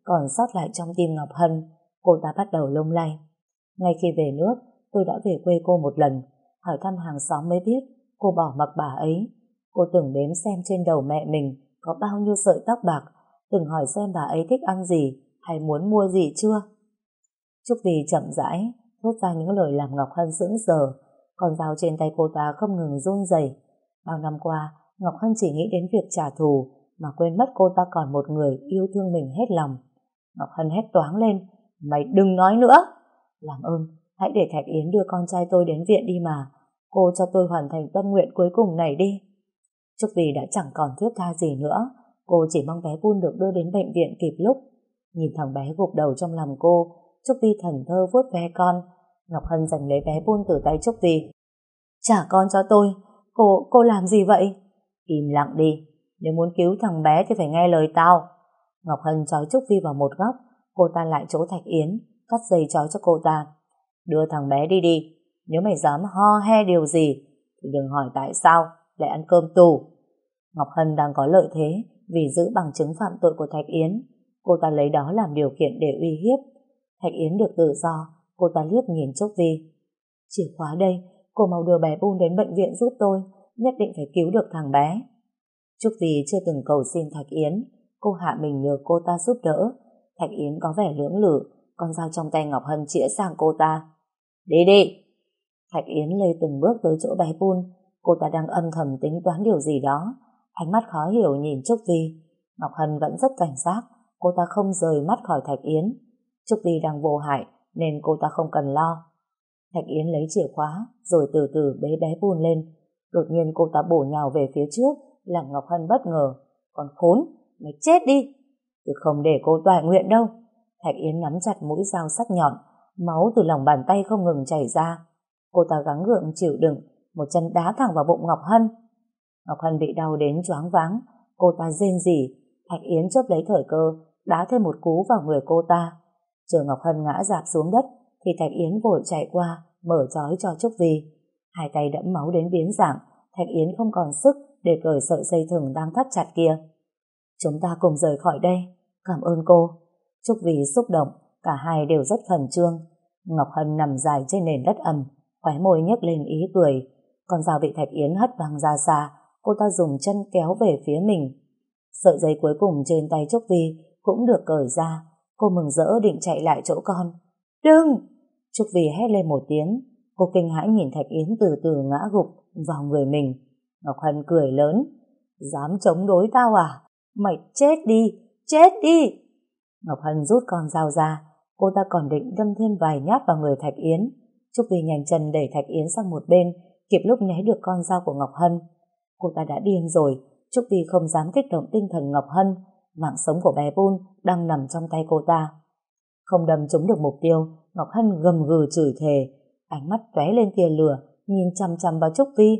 còn sót lại trong tim Ngọc Hân, cô ta bắt đầu lung lay. Ngay khi về nước, tôi đã về quê cô một lần, hỏi thăm hàng xóm mới biết cô bỏ mặc bà ấy. Cô từng đếm xem trên đầu mẹ mình có bao nhiêu sợi tóc bạc, từng hỏi xem bà ấy thích ăn gì hay muốn mua gì chưa. Trúc Vy chậm rãi thốt ra những lời làm Ngọc Hân sững sờ, con dao trên tay cô ta không ngừng run rẩy. Bao năm qua, Ngọc Hân chỉ nghĩ đến việc trả thù mà quên mất cô ta còn một người yêu thương mình hết lòng. Ngọc Hân hét toáng lên, mày đừng nói nữa! Làm ơn, hãy để Thạch Yến đưa con trai tôi đến viện đi mà. Cô cho tôi hoàn thành tâm nguyện cuối cùng này đi. Trúc Vy đã chẳng còn thiết tha gì nữa. Cô chỉ mong bé Bun được đưa đến bệnh viện kịp lúc. Nhìn thằng bé gục đầu trong lòng cô, Trúc Vy thần thơ vuốt ve con. Ngọc Hân giành lấy bé Bun từ tay Trúc Vy. Trả con cho tôi. Cô, cô làm gì vậy? Im lặng đi. Nếu muốn cứu thằng bé thì phải nghe lời tao. Ngọc Hân trói Trúc Vy vào một góc. Cô ta lại chỗ Thạch Yến, cắt dây trói cho cô ta. Đưa thằng bé đi đi. Nếu mày dám ho he điều gì thì đừng hỏi tại sao lại ăn cơm tù. Ngọc Hân đang có lợi thế vì giữ bằng chứng phạm tội của Thạch Yến. Cô ta lấy đó làm điều kiện để uy hiếp. Thạch Yến được tự do. Cô ta liếc nhìn Trúc Vy. Chìa khóa đây, cô mau đưa bé Bun đến bệnh viện giúp tôi. Nhất định phải cứu được thằng bé. Trúc Vy chưa từng cầu xin Thạch Yến. Cô hạ mình nhờ cô ta giúp đỡ. Thạch Yến có vẻ lưỡng lự. Con dao trong tay Ngọc Hân chĩa sang cô ta. Đi đi! Thạch Yến lê từng bước tới chỗ bé Bun. Cô ta đang âm thầm tính toán điều gì đó. Ánh mắt khó hiểu nhìn Trúc Vy. Ngọc Hân vẫn rất cảnh giác. Cô ta không rời mắt khỏi Thạch Yến. Trúc Vy đang vô hại nên cô ta không cần lo. Thạch Yến lấy chìa khóa rồi từ từ bế bé Bun lên. Đột nhiên cô ta bổ nhào về phía trước làm Ngọc Hân bất ngờ. Còn khốn, mày chết đi! Tôi không để cô toại nguyện đâu. Thạch Yến nắm chặt mũi dao sắc nhọn. Máu từ lòng bàn tay không ngừng chảy ra. Cô ta gắng gượng chịu đựng. Một chân đá thẳng vào bụng Ngọc Hân. Ngọc Hân bị đau đến choáng váng. Cô ta rên rỉ. Thạch Yến chớp lấy thời cơ đá thêm một cú vào người cô ta. Chờ Ngọc Hân ngã rạp xuống đất thì Thạch Yến vội chạy qua mở trói cho Trúc Vy. Hai tay đẫm máu đến biến dạng. Thạch Yến không còn sức để cởi sợi dây thừng đang thắt chặt kia. Chúng ta cùng rời khỏi đây. Cảm ơn cô. Trúc Vy xúc động. Cả hai đều rất khẩn trương. Ngọc Hân nằm dài trên nền đất ẩm, khóe môi nhếch lên ý cười. Con dao bị Thạch Yến hất văng ra xa. Cô ta dùng chân kéo về phía mình. Sợi dây cuối cùng trên tay Trúc Vy cũng được cởi ra. Cô mừng rỡ định chạy lại chỗ con. Đừng! Trúc Vy hét lên một tiếng. Cô kinh hãi nhìn Thạch Yến từ từ ngã gục vào người mình. Ngọc Hân cười lớn. Dám chống đối tao à? Mày chết đi! Chết đi! Ngọc Hân rút con dao ra. Cô ta còn định đâm thêm vài nhát vào người Thạch Yến. Trúc Vy nhanh chân đẩy Thạch Yến sang một bên, kịp lúc né được con dao của Ngọc Hân. Cô ta đã điên rồi. Trúc Vy không dám kích động tinh thần Ngọc Hân. Mạng sống của bé Bun đang nằm trong tay cô ta. Không đâm trúng được mục tiêu, Ngọc Hân gầm gừ chửi thề. Ánh mắt tóe lên tia lửa, nhìn chằm chằm vào Trúc Vy.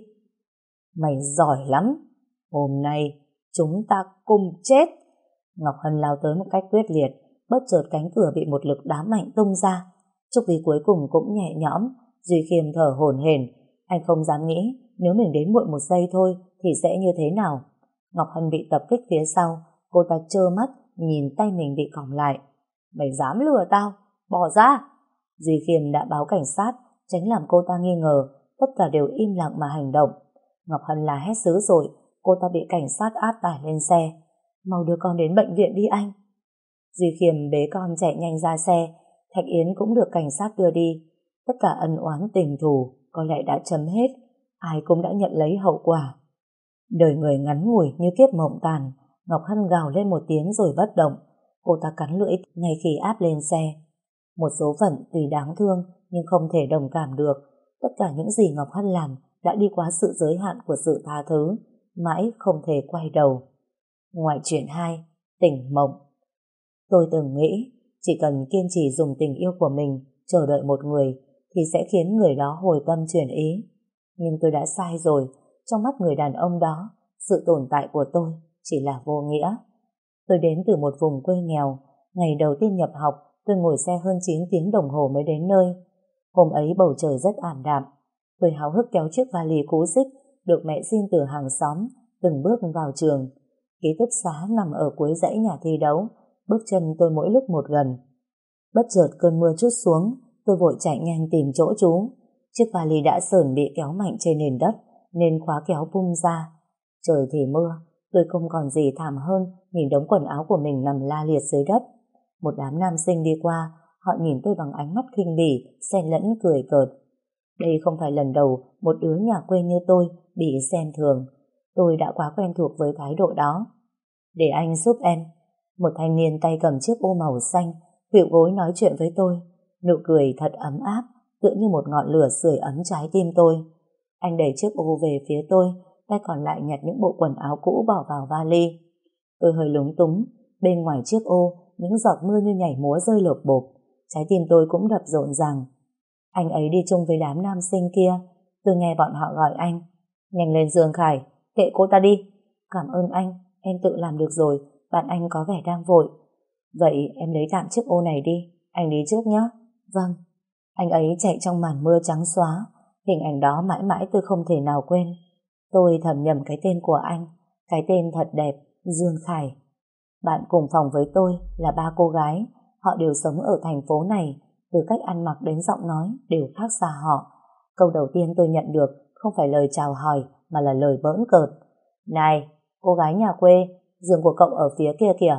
Mày giỏi lắm. Hôm nay chúng ta cùng chết. Ngọc Hân lao tới một cách quyết liệt. Bất chợt cánh cửa bị một lực đá mạnh tung ra. Trúc Vy cuối cùng cũng nhẹ nhõm. Duy Khiêm thở hổn hển. Anh không dám nghĩ nếu mình đến muộn một giây thôi thì sẽ như thế nào. Ngọc Hân bị tập kích phía sau. Cô ta trơ mắt nhìn tay mình bị còng lại. Mày dám lừa tao? Bỏ ra! Duy Khiêm đã báo cảnh sát, tránh làm cô ta nghi ngờ. Tất cả đều im lặng mà hành động. Ngọc Hân la hét dữ dội. Cô ta bị cảnh sát áp tải lên xe. Mau đưa con đến bệnh viện đi anh. Duy Khiêm bế con chạy nhanh ra xe. Thạch Yến cũng được cảnh sát đưa đi. Tất cả ân oán tình thù có lẽ đã chấm hết. Ai cũng đã nhận lấy hậu quả. Đời người ngắn ngủi như kiếp mộng tàn. Ngọc Hân gào lên một tiếng rồi bất động. Cô ta cắn lưỡi ngay khi áp lên xe. Một số phận tuy đáng thương nhưng không thể đồng cảm được. Tất cả những gì Ngọc Hân làm đã đi quá sự giới hạn của sự tha thứ, mãi không thể quay đầu. Ngoại truyện hai, Tỉnh Mộng. Tôi từng nghĩ chỉ cần kiên trì dùng tình yêu của mình chờ đợi một người thì sẽ khiến người đó hồi tâm chuyển ý. Nhưng tôi đã sai rồi. Trong mắt người đàn ông đó, sự tồn tại của tôi chỉ là vô nghĩa. Tôi đến từ một vùng quê nghèo. Ngày đầu tiên nhập học, tôi ngồi xe hơn chín tiếng đồng hồ mới đến nơi. Hôm ấy bầu trời rất ảm đạm. Tôi háo hức kéo chiếc vali cũ xích được mẹ xin từ hàng xóm, từng bước vào trường. Ký túc xá nằm ở cuối dãy nhà thi đấu, bước chân tôi mỗi lúc một gần. Bất chợt cơn mưa trút xuống, tôi vội chạy nhanh tìm chỗ trú. Chiếc vali đã sờn bị kéo mạnh trên nền đất, nên khóa kéo bung ra. Trời thì mưa, tôi không còn gì thảm hơn nhìn đống quần áo của mình nằm la liệt dưới đất. Một đám nam sinh đi qua, họ nhìn tôi bằng ánh mắt khinh bỉ, xen lẫn cười cợt. Đây không phải lần đầu một đứa nhà quê như tôi bị xem thường. Tôi đã quá quen thuộc với thái độ đó. Để anh giúp em. Một thanh niên tay cầm chiếc ô màu xanh, khuỵu gối nói chuyện với tôi. Nụ cười thật ấm áp, tựa như một ngọn lửa sưởi ấm trái tim tôi. Anh đẩy chiếc ô về phía tôi, tay còn lại nhặt những bộ quần áo cũ bỏ vào vali. Tôi hơi lúng túng, bên ngoài chiếc ô, những giọt mưa như nhảy múa rơi lộp bộp. Trái tim tôi cũng đập rộn ràng. Anh ấy đi chung với đám nam sinh kia. Tôi nghe bọn họ gọi anh. Nhanh lên Dương Khải, kệ cô ta đi. Cảm ơn anh, em tự làm được rồi, bạn anh có vẻ đang vội. Vậy em lấy tạm chiếc ô này đi, anh đi trước nhé. Vâng. Anh ấy chạy trong màn mưa trắng xóa. Hình ảnh đó mãi mãi tôi không thể nào quên. Tôi thầm nhầm cái tên của anh. Cái tên thật đẹp, Dương Khải. Bạn cùng phòng với tôi là ba cô gái. Họ đều sống ở thành phố này. Từ cách ăn mặc đến giọng nói đều khác xa họ. Câu đầu tiên tôi nhận được không phải lời chào hỏi mà là lời bỡn cợt. Này, cô gái nhà quê, giường của cậu ở phía kia kìa.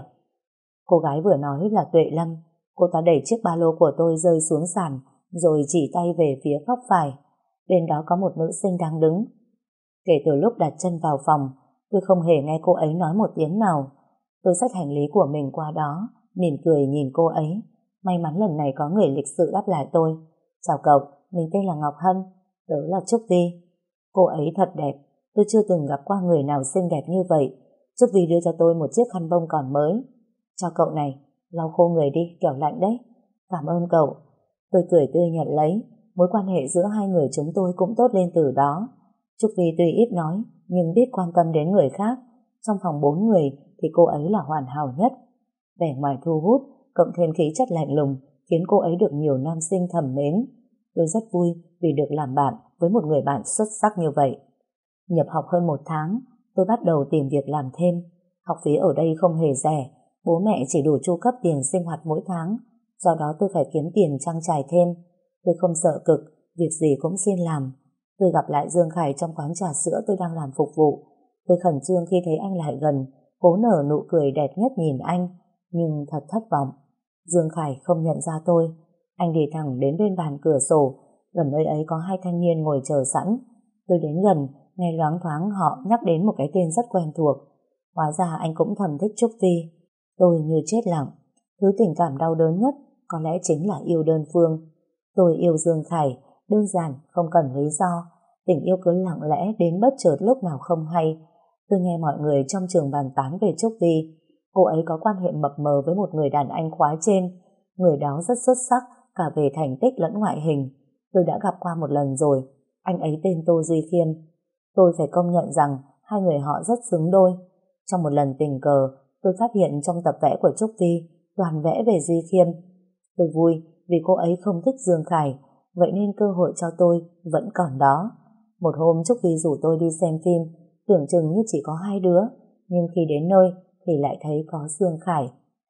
Cô gái vừa nói là Tuệ Lâm. Cô ta đẩy chiếc ba lô của tôi rơi xuống sàn, rồi chỉ tay về phía góc phải. Bên đó có một nữ sinh đang đứng. Kể từ lúc đặt chân vào phòng, tôi không hề nghe cô ấy nói một tiếng nào. Tôi xách hành lý của mình qua đó, mỉm cười nhìn cô ấy. May mắn lần này có người lịch sự đáp lại tôi. Chào cậu, mình tên là Ngọc Hân, tớ là Trúc Vi. Cô ấy thật đẹp, tôi chưa từng gặp qua người nào xinh đẹp như vậy. Trúc Vi đưa cho tôi một chiếc khăn bông còn mới. Cho cậu này, lau khô người đi, kẻo lạnh đấy. Cảm ơn cậu. Tôi cười tươi nhận lấy. Mối quan hệ giữa hai người chúng tôi cũng tốt lên từ đó. Trúc Vi tuy ít nói, nhưng biết quan tâm đến người khác. Trong phòng bốn người thì cô ấy là hoàn hảo nhất. Vẻ ngoài thu hút, cộng thêm khí chất lạnh lùng, khiến cô ấy được nhiều nam sinh thầm mến. Tôi rất vui vì được làm bạn với một người bạn xuất sắc như vậy. Nhập học hơn một tháng, tôi bắt đầu tìm việc làm thêm. Học phí ở đây không hề rẻ, bố mẹ chỉ đủ chu cấp tiền sinh hoạt mỗi tháng, do đó tôi phải kiếm tiền trang trải thêm. Tôi không sợ cực, việc gì cũng xin làm. Tôi gặp lại Dương Khải trong quán trà sữa tôi đang làm phục vụ. Tôi khẩn trương khi thấy anh lại gần, cố nở nụ cười đẹp nhất nhìn anh, nhưng thật thất vọng. Dương Khải không nhận ra tôi. Anh đi thẳng đến bên bàn cửa sổ, gần nơi ấy có hai thanh niên ngồi chờ sẵn. Tôi đến gần, nghe loáng thoáng họ nhắc đến một cái tên rất quen thuộc. Hóa ra anh cũng thầm thích Trúc Vi. Tôi như chết lặng. Thứ tình cảm đau đớn nhất có lẽ chính là yêu đơn phương. Tôi yêu Dương Khải, đơn giản, không cần lý do. Tình yêu cứ lặng lẽ đến bất chợt lúc nào không hay. Tôi nghe mọi người trong trường bàn tán về Trúc Vi. Cô ấy có quan hệ mập mờ với một người đàn anh khóa trên. Người đó rất xuất sắc, cả về thành tích lẫn ngoại hình. Tôi đã gặp qua một lần rồi. Anh ấy tên Tô Duy Khiêm. Tôi phải công nhận rằng hai người họ rất xứng đôi. Trong một lần tình cờ, tôi phát hiện trong tập vẽ của Trúc Vi toàn vẽ về Duy Khiêm. Tôi vui vì cô ấy không thích Dương Khải, vậy nên cơ hội cho tôi vẫn còn đó. Một hôm Trúc Vi rủ tôi đi xem phim, tưởng chừng như chỉ có hai đứa, nhưng khi đến nơi thì lại thấy có Dương Khải.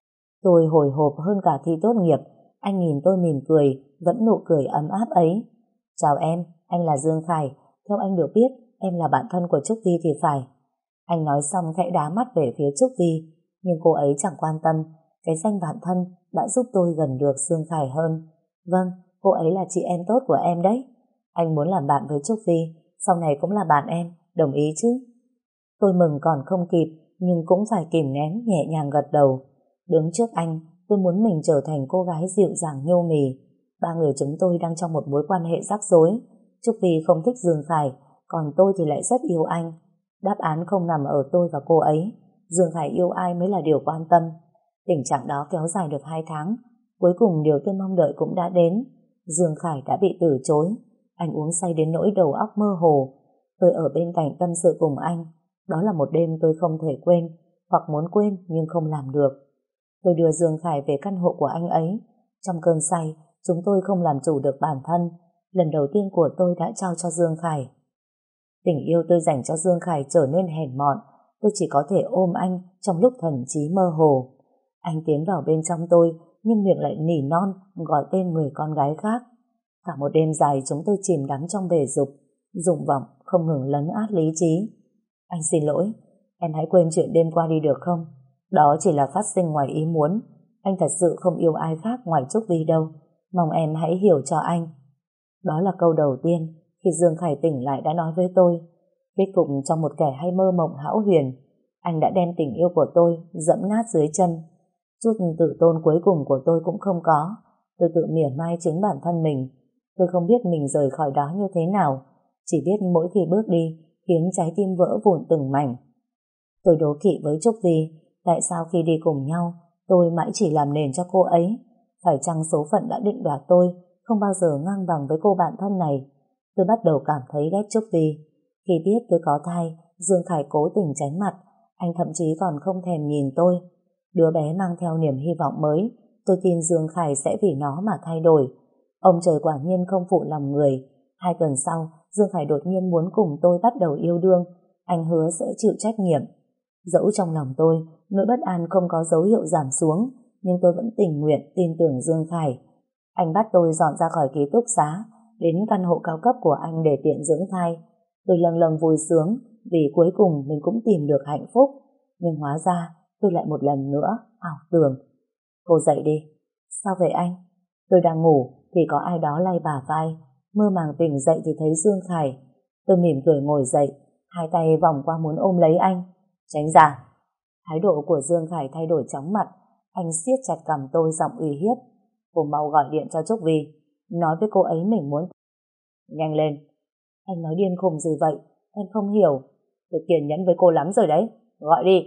Tôi hồi hộp hơn cả thi tốt nghiệp. Anh nhìn tôi mỉm cười, vẫn nụ cười ấm áp ấy. Chào em, anh là Dương Khải. Theo anh được biết, em là bạn thân của Trúc Vi thì phải. Anh nói xong khẽ đá mắt về phía Trúc Vi, nhưng cô ấy chẳng quan tâm. Cái danh bạn thân đã giúp tôi gần được Dương Khải hơn. Vâng, cô ấy là chị em tốt của em đấy. Anh muốn làm bạn với Trúc Vi, sau này cũng là bạn em, đồng ý chứ? Tôi mừng còn không kịp, nhưng cũng phải kìm nén nhẹ nhàng gật đầu. Đứng trước anh, tôi muốn mình trở thành cô gái dịu dàng nhô mì. Ba người chúng tôi đang trong một mối quan hệ rắc rối. Trúc Vi không thích Dương Khải, còn tôi thì lại rất yêu anh. Đáp án không nằm ở tôi và cô ấy. Dương Khải yêu ai mới là điều quan tâm. Tình trạng đó kéo dài được hai tháng. Cuối cùng điều tôi mong đợi cũng đã đến. Dương Khải đã bị từ chối. Anh uống say đến nỗi đầu óc mơ hồ. Tôi ở bên cạnh tâm sự cùng anh. Đó là một đêm tôi không thể quên, hoặc muốn quên nhưng không làm được. Tôi đưa Dương Khải về căn hộ của anh ấy. Trong cơn say, chúng tôi không làm chủ được bản thân. Lần đầu tiên của tôi đã trao cho Dương Khải. Tình yêu tôi dành cho Dương Khải trở nên hèn mọn. Tôi chỉ có thể ôm anh trong lúc thần trí mơ hồ. Anh tiến vào bên trong tôi, nhưng miệng lại nỉ non gọi tên người con gái khác. Cả một đêm dài chúng tôi chìm đắm trong bể dục, dục vọng không ngừng lấn át lý trí. Anh xin lỗi, em hãy quên chuyện đêm qua đi được không? Đó chỉ là phát sinh ngoài ý muốn. Anh thật sự không yêu ai khác ngoài Trúc Vi đâu. Mong em hãy hiểu cho anh. Đó là câu đầu tiên khi Dương Khải tỉnh lại đã nói với tôi. Kết cục trong một kẻ hay mơ mộng hão huyền, anh đã đem tình yêu của tôi dẫm nát dưới chân. Chút tự tôn cuối cùng của tôi cũng không có. Tôi tự mỉa mai chính bản thân mình. Tôi không biết mình rời khỏi đó như thế nào, chỉ biết mỗi khi bước đi khiến trái tim vỡ vụn từng mảnh. Tôi đố kỵ với Trúc Vi, tại sao khi đi cùng nhau tôi mãi chỉ làm nền cho cô ấy? Phải chăng số phận đã định đoạt tôi không bao giờ ngang bằng với cô bạn thân này? Tôi bắt đầu cảm thấy ghét Trúc Vi. Khi biết tôi có thai, Dương Khải cố tình tránh mặt. Anh thậm chí còn không thèm nhìn tôi. Đứa bé mang theo niềm hy vọng mới. Tôi tin Dương Khải sẽ vì nó mà thay đổi. Ông trời quả nhiên không phụ lòng người. Hai tuần sau, Dương Khải đột nhiên muốn cùng tôi bắt đầu yêu đương. Anh hứa sẽ chịu trách nhiệm. Dẫu trong lòng tôi, nỗi bất an không có dấu hiệu giảm xuống, nhưng tôi vẫn tình nguyện tin tưởng Dương Khải. Anh bắt tôi dọn ra khỏi ký túc xá, đến căn hộ cao cấp của anh để tiện dưỡng thai. Tôi lâng lâng vui sướng vì cuối cùng mình cũng tìm được hạnh phúc. Nhưng hóa ra tôi lại một lần nữa ảo tưởng. Cô dậy đi. Sao vậy anh? Tôi đang ngủ thì có ai đó lay bả vai. Mơ màng tỉnh dậy thì thấy Dương Khải. Tôi mỉm cười ngồi dậy, hai tay vòng qua muốn ôm lấy anh. Tránh ra. Thái độ của Dương Khải thay đổi chóng mặt. Anh siết chặt cằm tôi giọng uy hiếp. Cô mau gọi điện cho Trúc Vi, nói với cô ấy mình muốn. Nhanh lên. Anh nói điên khùng gì vậy? Em không hiểu. Tôi kiên nhẫn với cô lắm rồi đấy. Gọi đi.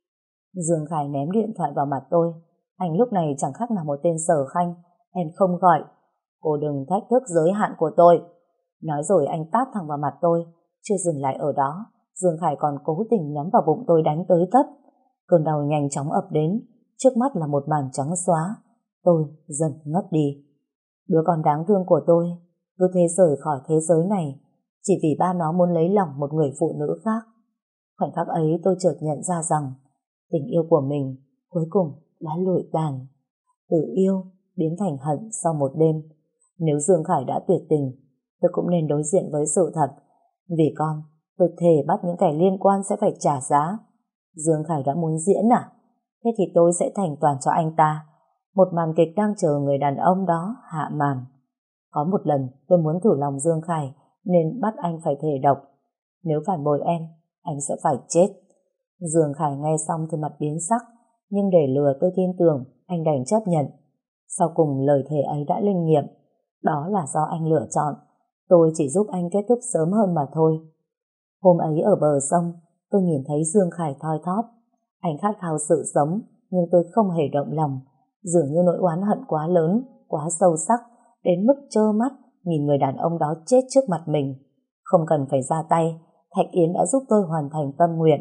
Dương Khải ném điện thoại vào mặt tôi. Anh lúc này chẳng khác nào một tên sở khanh. Em không gọi. Cô đừng thách thức giới hạn của tôi. Nói rồi anh tát thẳng vào mặt tôi. Chưa dừng lại ở đó, Dương Khải còn cố tình nhắm vào bụng tôi đánh tới tấp. Cơn đau nhanh chóng ập đến. Trước mắt là một màn trắng xóa. Tôi dần ngất đi. Đứa con đáng thương của tôi cứ thế rời khỏi thế giới này chỉ vì ba nó muốn lấy lòng một người phụ nữ khác. Khoảnh khắc ấy tôi chợt nhận ra rằng tình yêu của mình cuối cùng đã lụi tàn. Từ yêu biến thành hận sau một đêm. Nếu Dương Khải đã tuyệt tình, tôi cũng nên đối diện với sự thật. Vì con, tôi thề bắt những kẻ liên quan sẽ phải trả giá. Dương Khải đã muốn diễn à? Thế thì tôi sẽ thành toàn cho anh ta. Một màn kịch đang chờ người đàn ông đó hạ màn. Có một lần tôi muốn thử lòng Dương Khải nên bắt anh phải thề độc. Nếu phản bội em, anh sẽ phải chết. Dương Khải nghe xong thì mặt biến sắc, nhưng để lừa tôi tin tưởng, anh đành chấp nhận. Sau cùng lời thề ấy đã linh nghiệm. Đó là do anh lựa chọn. Tôi chỉ giúp anh kết thúc sớm hơn mà thôi. Hôm ấy ở bờ sông, tôi nhìn thấy Dương Khải thoi thóp. Anh khát khao sự sống, nhưng tôi không hề động lòng. Dường như nỗi oán hận quá lớn, quá sâu sắc, đến mức trơ mắt nhìn người đàn ông đó chết trước mặt mình. Không cần phải ra tay, Thạch Yến đã giúp tôi hoàn thành tâm nguyện.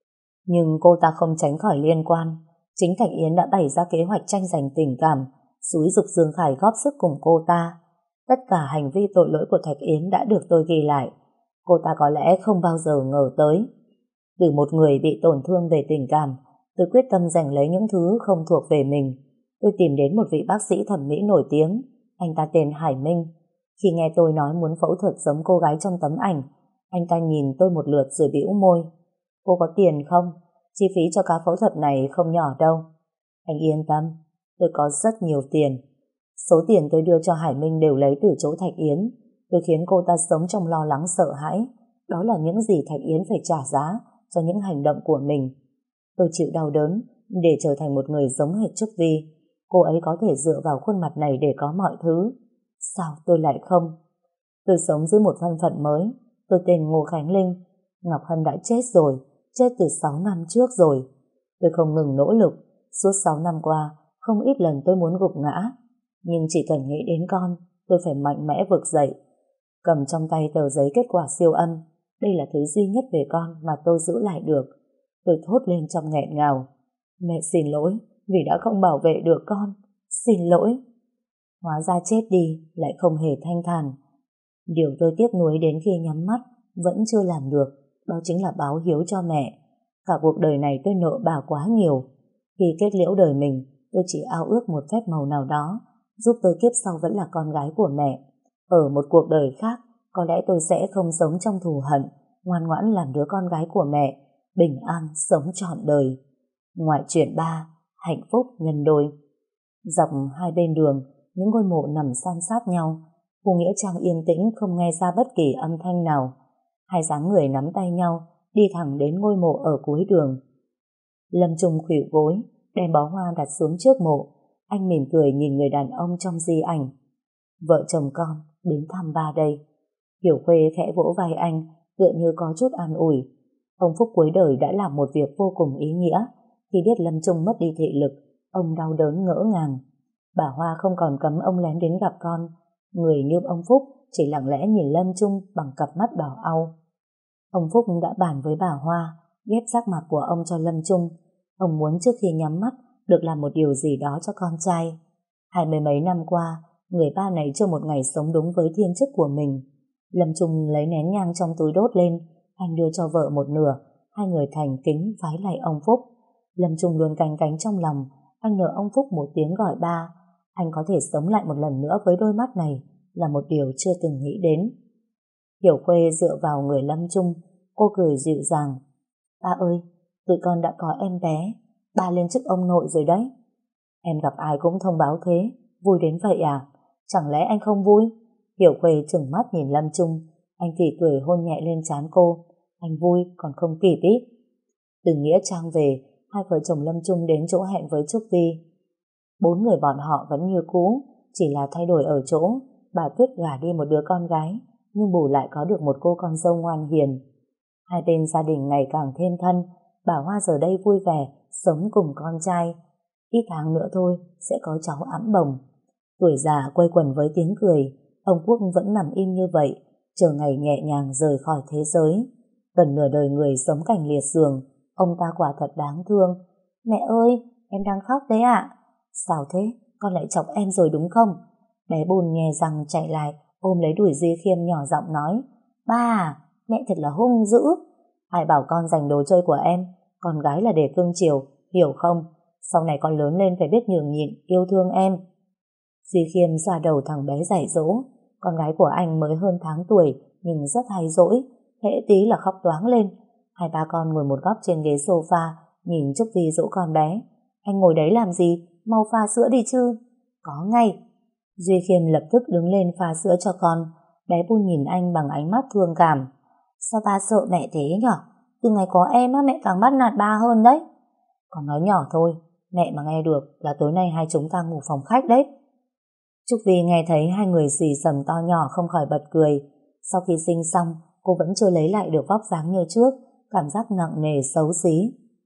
Nhưng cô ta không tránh khỏi liên quan. Chính Thạch Yến đã bày ra kế hoạch tranh giành tình cảm, xúi giục Dương Khải góp sức cùng cô ta. Tất cả hành vi tội lỗi của Thạch Yến đã được tôi ghi lại. Cô ta có lẽ không bao giờ ngờ tới. Từ một người bị tổn thương về tình cảm, tôi quyết tâm giành lấy những thứ không thuộc về mình. Tôi tìm đến một vị bác sĩ thẩm mỹ nổi tiếng. Anh ta tên Hải Minh. Khi nghe tôi nói muốn phẫu thuật giống cô gái trong tấm ảnh, anh ta nhìn tôi một lượt rồi bĩu môi. Cô có tiền không? Chi phí cho ca phẫu thuật này không nhỏ đâu. Anh yên tâm, tôi có rất nhiều tiền. Số tiền tôi đưa cho Hải Minh đều lấy từ chỗ Thạch Yến. Tôi khiến cô ta sống trong lo lắng sợ hãi. Đó là những gì Thạch Yến phải trả giá cho những hành động của mình. Tôi chịu đau đớn để trở thành một người giống hệt Trúc Vi. Cô ấy có thể dựa vào khuôn mặt này để có mọi thứ. Sao tôi lại không? Tôi sống dưới một thân phận mới. Tôi tên Ngô Khánh Linh. Ngọc Hân đã chết rồi, chết từ sáu năm trước rồi. Tôi không ngừng nỗ lực. Suốt sáu năm qua, không ít lần tôi muốn gục ngã. Nhưng chỉ cần nghĩ đến con, tôi phải mạnh mẽ vực dậy. Cầm trong tay tờ giấy kết quả siêu âm. Đây là thứ duy nhất về con mà tôi giữ lại được. Tôi thốt lên trong nghẹn ngào. Mẹ xin lỗi vì đã không bảo vệ được con. Xin lỗi. Hóa ra chết đi lại không hề thanh thản. Điều tôi tiếc nuối đến khi nhắm mắt vẫn chưa làm được, đó chính là báo hiếu cho mẹ. Cả cuộc đời này tôi nợ bà quá nhiều. Khi kết liễu đời mình, tôi chỉ ao ước một phép màu nào đó giúp tôi kiếp sau vẫn là con gái của mẹ. Ở một cuộc đời khác, có lẽ tôi sẽ không sống trong thù hận, ngoan ngoãn làm đứa con gái của mẹ, bình an sống trọn đời. Ngoại truyện ba, hạnh phúc nhân đôi. Dọc hai bên đường, những ngôi mộ nằm san sát nhau. Khu nghĩa trang yên tĩnh, không nghe ra bất kỳ âm thanh nào. Hai dáng người nắm tay nhau, đi thẳng đến ngôi mộ ở cuối đường. Lâm Trung khuỵu gối, đem bó hoa đặt xuống trước mộ. Anh mỉm cười nhìn người đàn ông trong di ảnh. Vợ chồng con đến thăm ba đây. Hiểu Khuê khẽ vỗ vai anh, tựa như có chút an ủi. Ông Phúc cuối đời đã làm một việc vô cùng ý nghĩa. Khi biết Lâm Trung mất đi thị lực, ông đau đớn ngỡ ngàng. Bà Hoa không còn cấm ông lén đến gặp con. Người như ông Phúc chỉ lặng lẽ nhìn Lâm Trung bằng cặp mắt đỏ au. Ông Phúc đã bàn với bà Hoa ghép giác mạc của ông cho Lâm Trung. Ông muốn trước khi nhắm mắt được làm một điều gì đó cho con trai. Hai mươi mấy năm qua, người ba này chưa một ngày sống đúng với thiên chức của mình. Lâm Trung lấy nén nhang trong túi đốt lên, anh đưa cho vợ một nửa. Hai người thành kính vái lạy ông Phúc. Lâm Trung luôn canh cánh trong lòng, anh nợ ông Phúc một tiếng gọi ba. Anh có thể sống lại một lần nữa với đôi mắt này là một điều chưa từng nghĩ đến. Hiểu Khuê dựa vào người Lâm Trung, cô cười dịu dàng. Ba ơi, tụi con đã có em bé, ba lên chức ông nội rồi đấy. Em gặp ai cũng thông báo thế, vui đến vậy à? Chẳng lẽ anh không vui? Hiểu Khuê trừng mắt nhìn Lâm Trung, anh phì cười hôn nhẹ lên trán cô. Anh vui còn không kịp ít. Từ nghĩa trang về, hai vợ chồng Lâm Trung đến chỗ hẹn với Trúc Vi. Bốn người bọn họ vẫn như cũ, chỉ là thay đổi ở chỗ bà Tuyết gả đi một đứa con gái, nhưng bù lại có được một cô con dâu ngoan hiền. Hai bên gia đình ngày càng thêm thân. Bà Hoa giờ đây vui vẻ sống cùng con trai. Ít tháng nữa thôi sẽ có cháu ẵm bồng. Tuổi già quây quần với tiếng cười. Ông Quốc vẫn nằm im như vậy, chờ ngày nhẹ nhàng rời khỏi thế giới. Gần nửa đời người sống cảnh liệt giường, ông ta quả thật đáng thương. Mẹ ơi, em đang khóc đấy ạ. Sao thế, con lại chọc em rồi đúng không? Bé Bùn nghe rằng chạy lại ôm lấy đùi Duy Khiêm nhỏ giọng nói. Ba, mẹ thật là hung dữ. Ai bảo con giành đồ chơi của em, con gái là để cưng chiều, hiểu không? Sau này con lớn lên phải biết nhường nhịn, yêu thương em. Duy Khiêm xoa đầu thằng bé dạy dỗ. Con gái của anh mới hơn tháng tuổi nhưng rất hay dỗi, hễ tí là khóc toáng lên. Hai ba con ngồi một góc trên ghế sofa nhìn Trúc Vi dỗ con bé. Anh ngồi đấy làm gì? Mau pha sữa đi chứ. Có ngay. Duy Khiêm lập tức đứng lên pha sữa cho con. Bé Bun nhìn anh bằng ánh mắt thương cảm. Sao ba sợ mẹ thế nhở? Từ ngày có em á, mẹ càng bắt nạt ba hơn đấy. Con nói nhỏ thôi, mẹ mà nghe được là tối nay hai chúng ta ngủ phòng khách đấy. Trúc Vi nghe thấy hai người xì xầm to nhỏ không khỏi bật cười. Sau khi sinh xong, cô vẫn chưa lấy lại được vóc dáng như trước, cảm giác nặng nề xấu xí.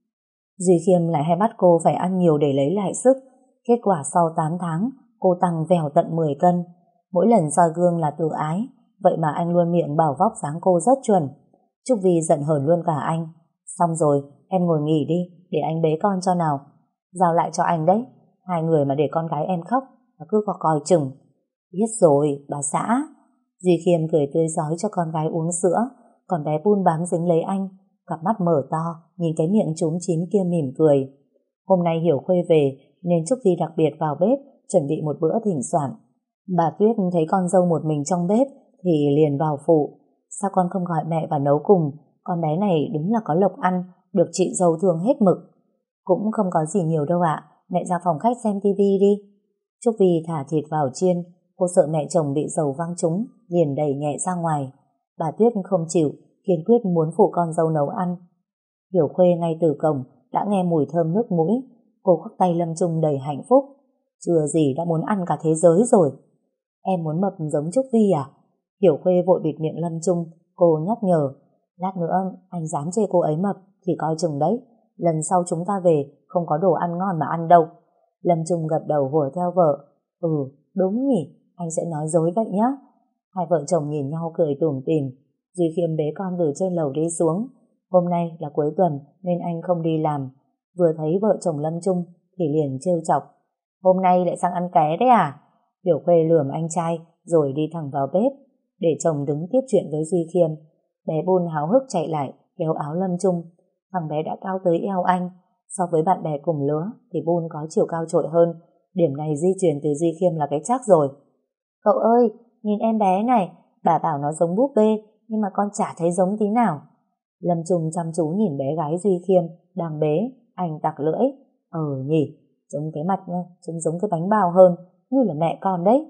Duy Khiêm lại hay bắt cô phải ăn nhiều để lấy lại sức. Kết quả sau tám tháng, cô tăng vèo tận mười cân. Mỗi lần soi gương là tự ái, vậy mà anh luôn miệng bảo vóc dáng cô rất chuẩn. Trúc Vi giận hờn luôn cả anh. Xong rồi, em ngồi nghỉ đi, để anh bế con cho nào. Giao lại cho anh đấy, hai người mà để con gái em khóc và cứ có coi chừng. Biết rồi, bà xã. Duy Khiêm cười tươi rói cho con gái uống sữa, còn bé Bun bám dính lấy anh, cặp mắt mở to, nhìn cái miệng trúng chín kia mỉm cười. Hôm nay Hiểu Khuê về, nên Trúc Vi đặc biệt vào bếp, chuẩn bị một bữa thỉnh soạn. Bà Tuyết thấy con dâu một mình trong bếp, thì liền vào phụ. Sao con không gọi mẹ và nấu cùng? Con bé này đúng là có lộc ăn, được chị dâu thương hết mực. Cũng không có gì nhiều đâu ạ, mẹ ra phòng khách xem tivi đi. Trúc Vi thả thịt vào chiên, cô sợ mẹ chồng bị dầu văng trúng, liền đẩy nhẹ ra ngoài. Bà Tuyết không chịu, kiên quyết muốn phụ con dâu nấu ăn. Hiểu Khuê ngay từ cổng đã nghe mùi thơm nước mũi, cô khoác tay Lâm Trung đầy hạnh phúc. Chưa gì đã muốn ăn cả thế giới rồi. Em muốn mập giống Trúc Vi à? Hiểu Khuê vội bịt miệng Lâm Trung, cô nhắc nhở. Lát nữa anh dám chê cô ấy mập thì coi chừng đấy, lần sau chúng ta về không có đồ ăn ngon mà ăn đâu. Lâm Trung gật đầu hùa theo vợ. Ừ, đúng nhỉ, anh sẽ nói dối vậy nhá. Hai vợ chồng nhìn nhau cười tủm tỉm. Duy Khiêm bế con từ trên lầu đi xuống. Hôm nay là cuối tuần nên anh không đi làm. Vừa thấy vợ chồng Lâm Trung thì liền trêu chọc. Hôm nay lại sang ăn ké đấy à? Hiểu Khuê lườm anh trai rồi đi thẳng vào bếp, để chồng đứng tiếp chuyện với Duy Khiêm. Bé Bun háo hức chạy lại kéo áo Lâm Trung. Thằng bé đã cao tới eo anh, So với bạn bè cùng lứa thì Bun có chiều cao trội hơn. Điểm này di truyền từ Duy Khiêm là cái chắc rồi. Cậu ơi, nhìn em bé này, bà bảo nó giống búp bê, nhưng mà con chả thấy giống tí nào. Lâm Trung chăm chú nhìn bé gái Duy Khiêm đang bế, anh tặc lưỡi. Ờ nhỉ, giống cái mặt nha, trông giống cái bánh bao hơn, như là mẹ con đấy.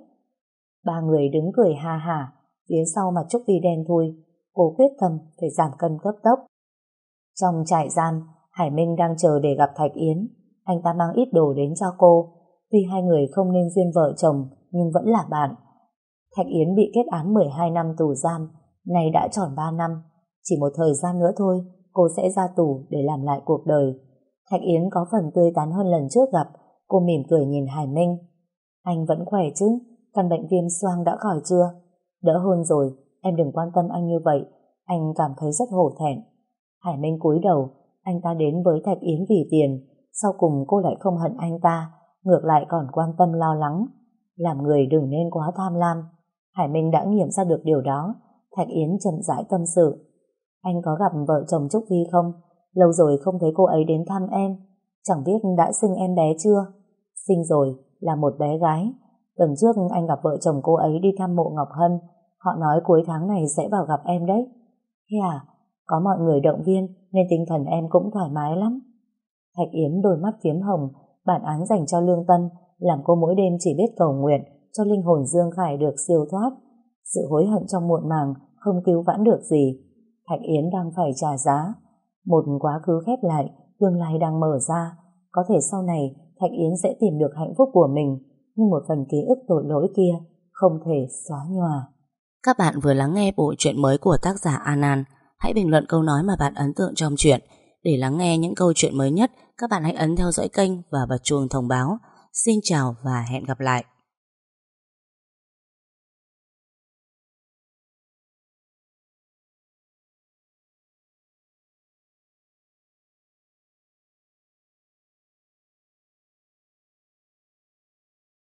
Ba người đứng cười ha hả, phía sau mặt Trúc Vi đen thui, cô quyết tâm phải giảm cân cấp tốc. Trong trại giam, Hải Minh đang chờ để gặp Thạch Yến. Anh ta mang ít đồ đến cho cô. Tuy hai người không nên duyên vợ chồng, nhưng vẫn là bạn. Thạch Yến bị kết án mười hai năm tù giam, nay đã tròn ba năm. Chỉ một thời gian nữa thôi, cô sẽ ra tù để làm lại cuộc đời. Thạch Yến có phần tươi tắn hơn lần trước gặp. Cô mỉm cười nhìn Hải Minh. Anh vẫn khỏe chứ? Căn bệnh viêm xoang đã khỏi chưa? Đỡ hơn rồi, em đừng quan tâm anh như vậy. Anh cảm thấy rất hổ thẹn. Hải Minh cúi đầu. Anh ta đến với Thạch Yến vì tiền. Sau cùng cô lại không hận anh ta, ngược lại còn quan tâm lo lắng. Làm người đừng nên quá tham lam. Hải Minh đã nghiệm ra được điều đó. Thạch Yến chậm rãi tâm sự. Anh có gặp vợ chồng Trúc Vi không? Lâu rồi không thấy cô ấy đến thăm em. Chẳng biết đã sinh em bé chưa? Sinh rồi, là một bé gái. Tuần trước anh gặp vợ chồng cô ấy đi thăm mộ Ngọc Hân. Họ nói cuối tháng này sẽ vào gặp em đấy. Thế à? Có mọi người động viên nên tinh thần em cũng thoải mái lắm. Thạch Yến đôi mắt phiếm hồng. Bản án dành cho Lương Tân làm cô mỗi đêm chỉ biết cầu nguyện cho linh hồn Dương Khải được siêu thoát. Sự hối hận trong muộn màng không cứu vãn được gì. Thạch Yến đang phải trả giá. Một quá khứ khép lại, tương lai đang mở ra. Có thể sau này Thạch Yến sẽ tìm được hạnh phúc của mình, nhưng một phần ký ức tội lỗi kia không thể xóa nhòa. Các bạn vừa lắng nghe bộ truyện mới của tác giả Anan. Hãy bình luận câu nói mà bạn ấn tượng trong truyện. Để lắng nghe những câu chuyện mới nhất, các bạn hãy ấn theo dõi kênh và bật chuông thông báo. Xin chào và hẹn gặp lại.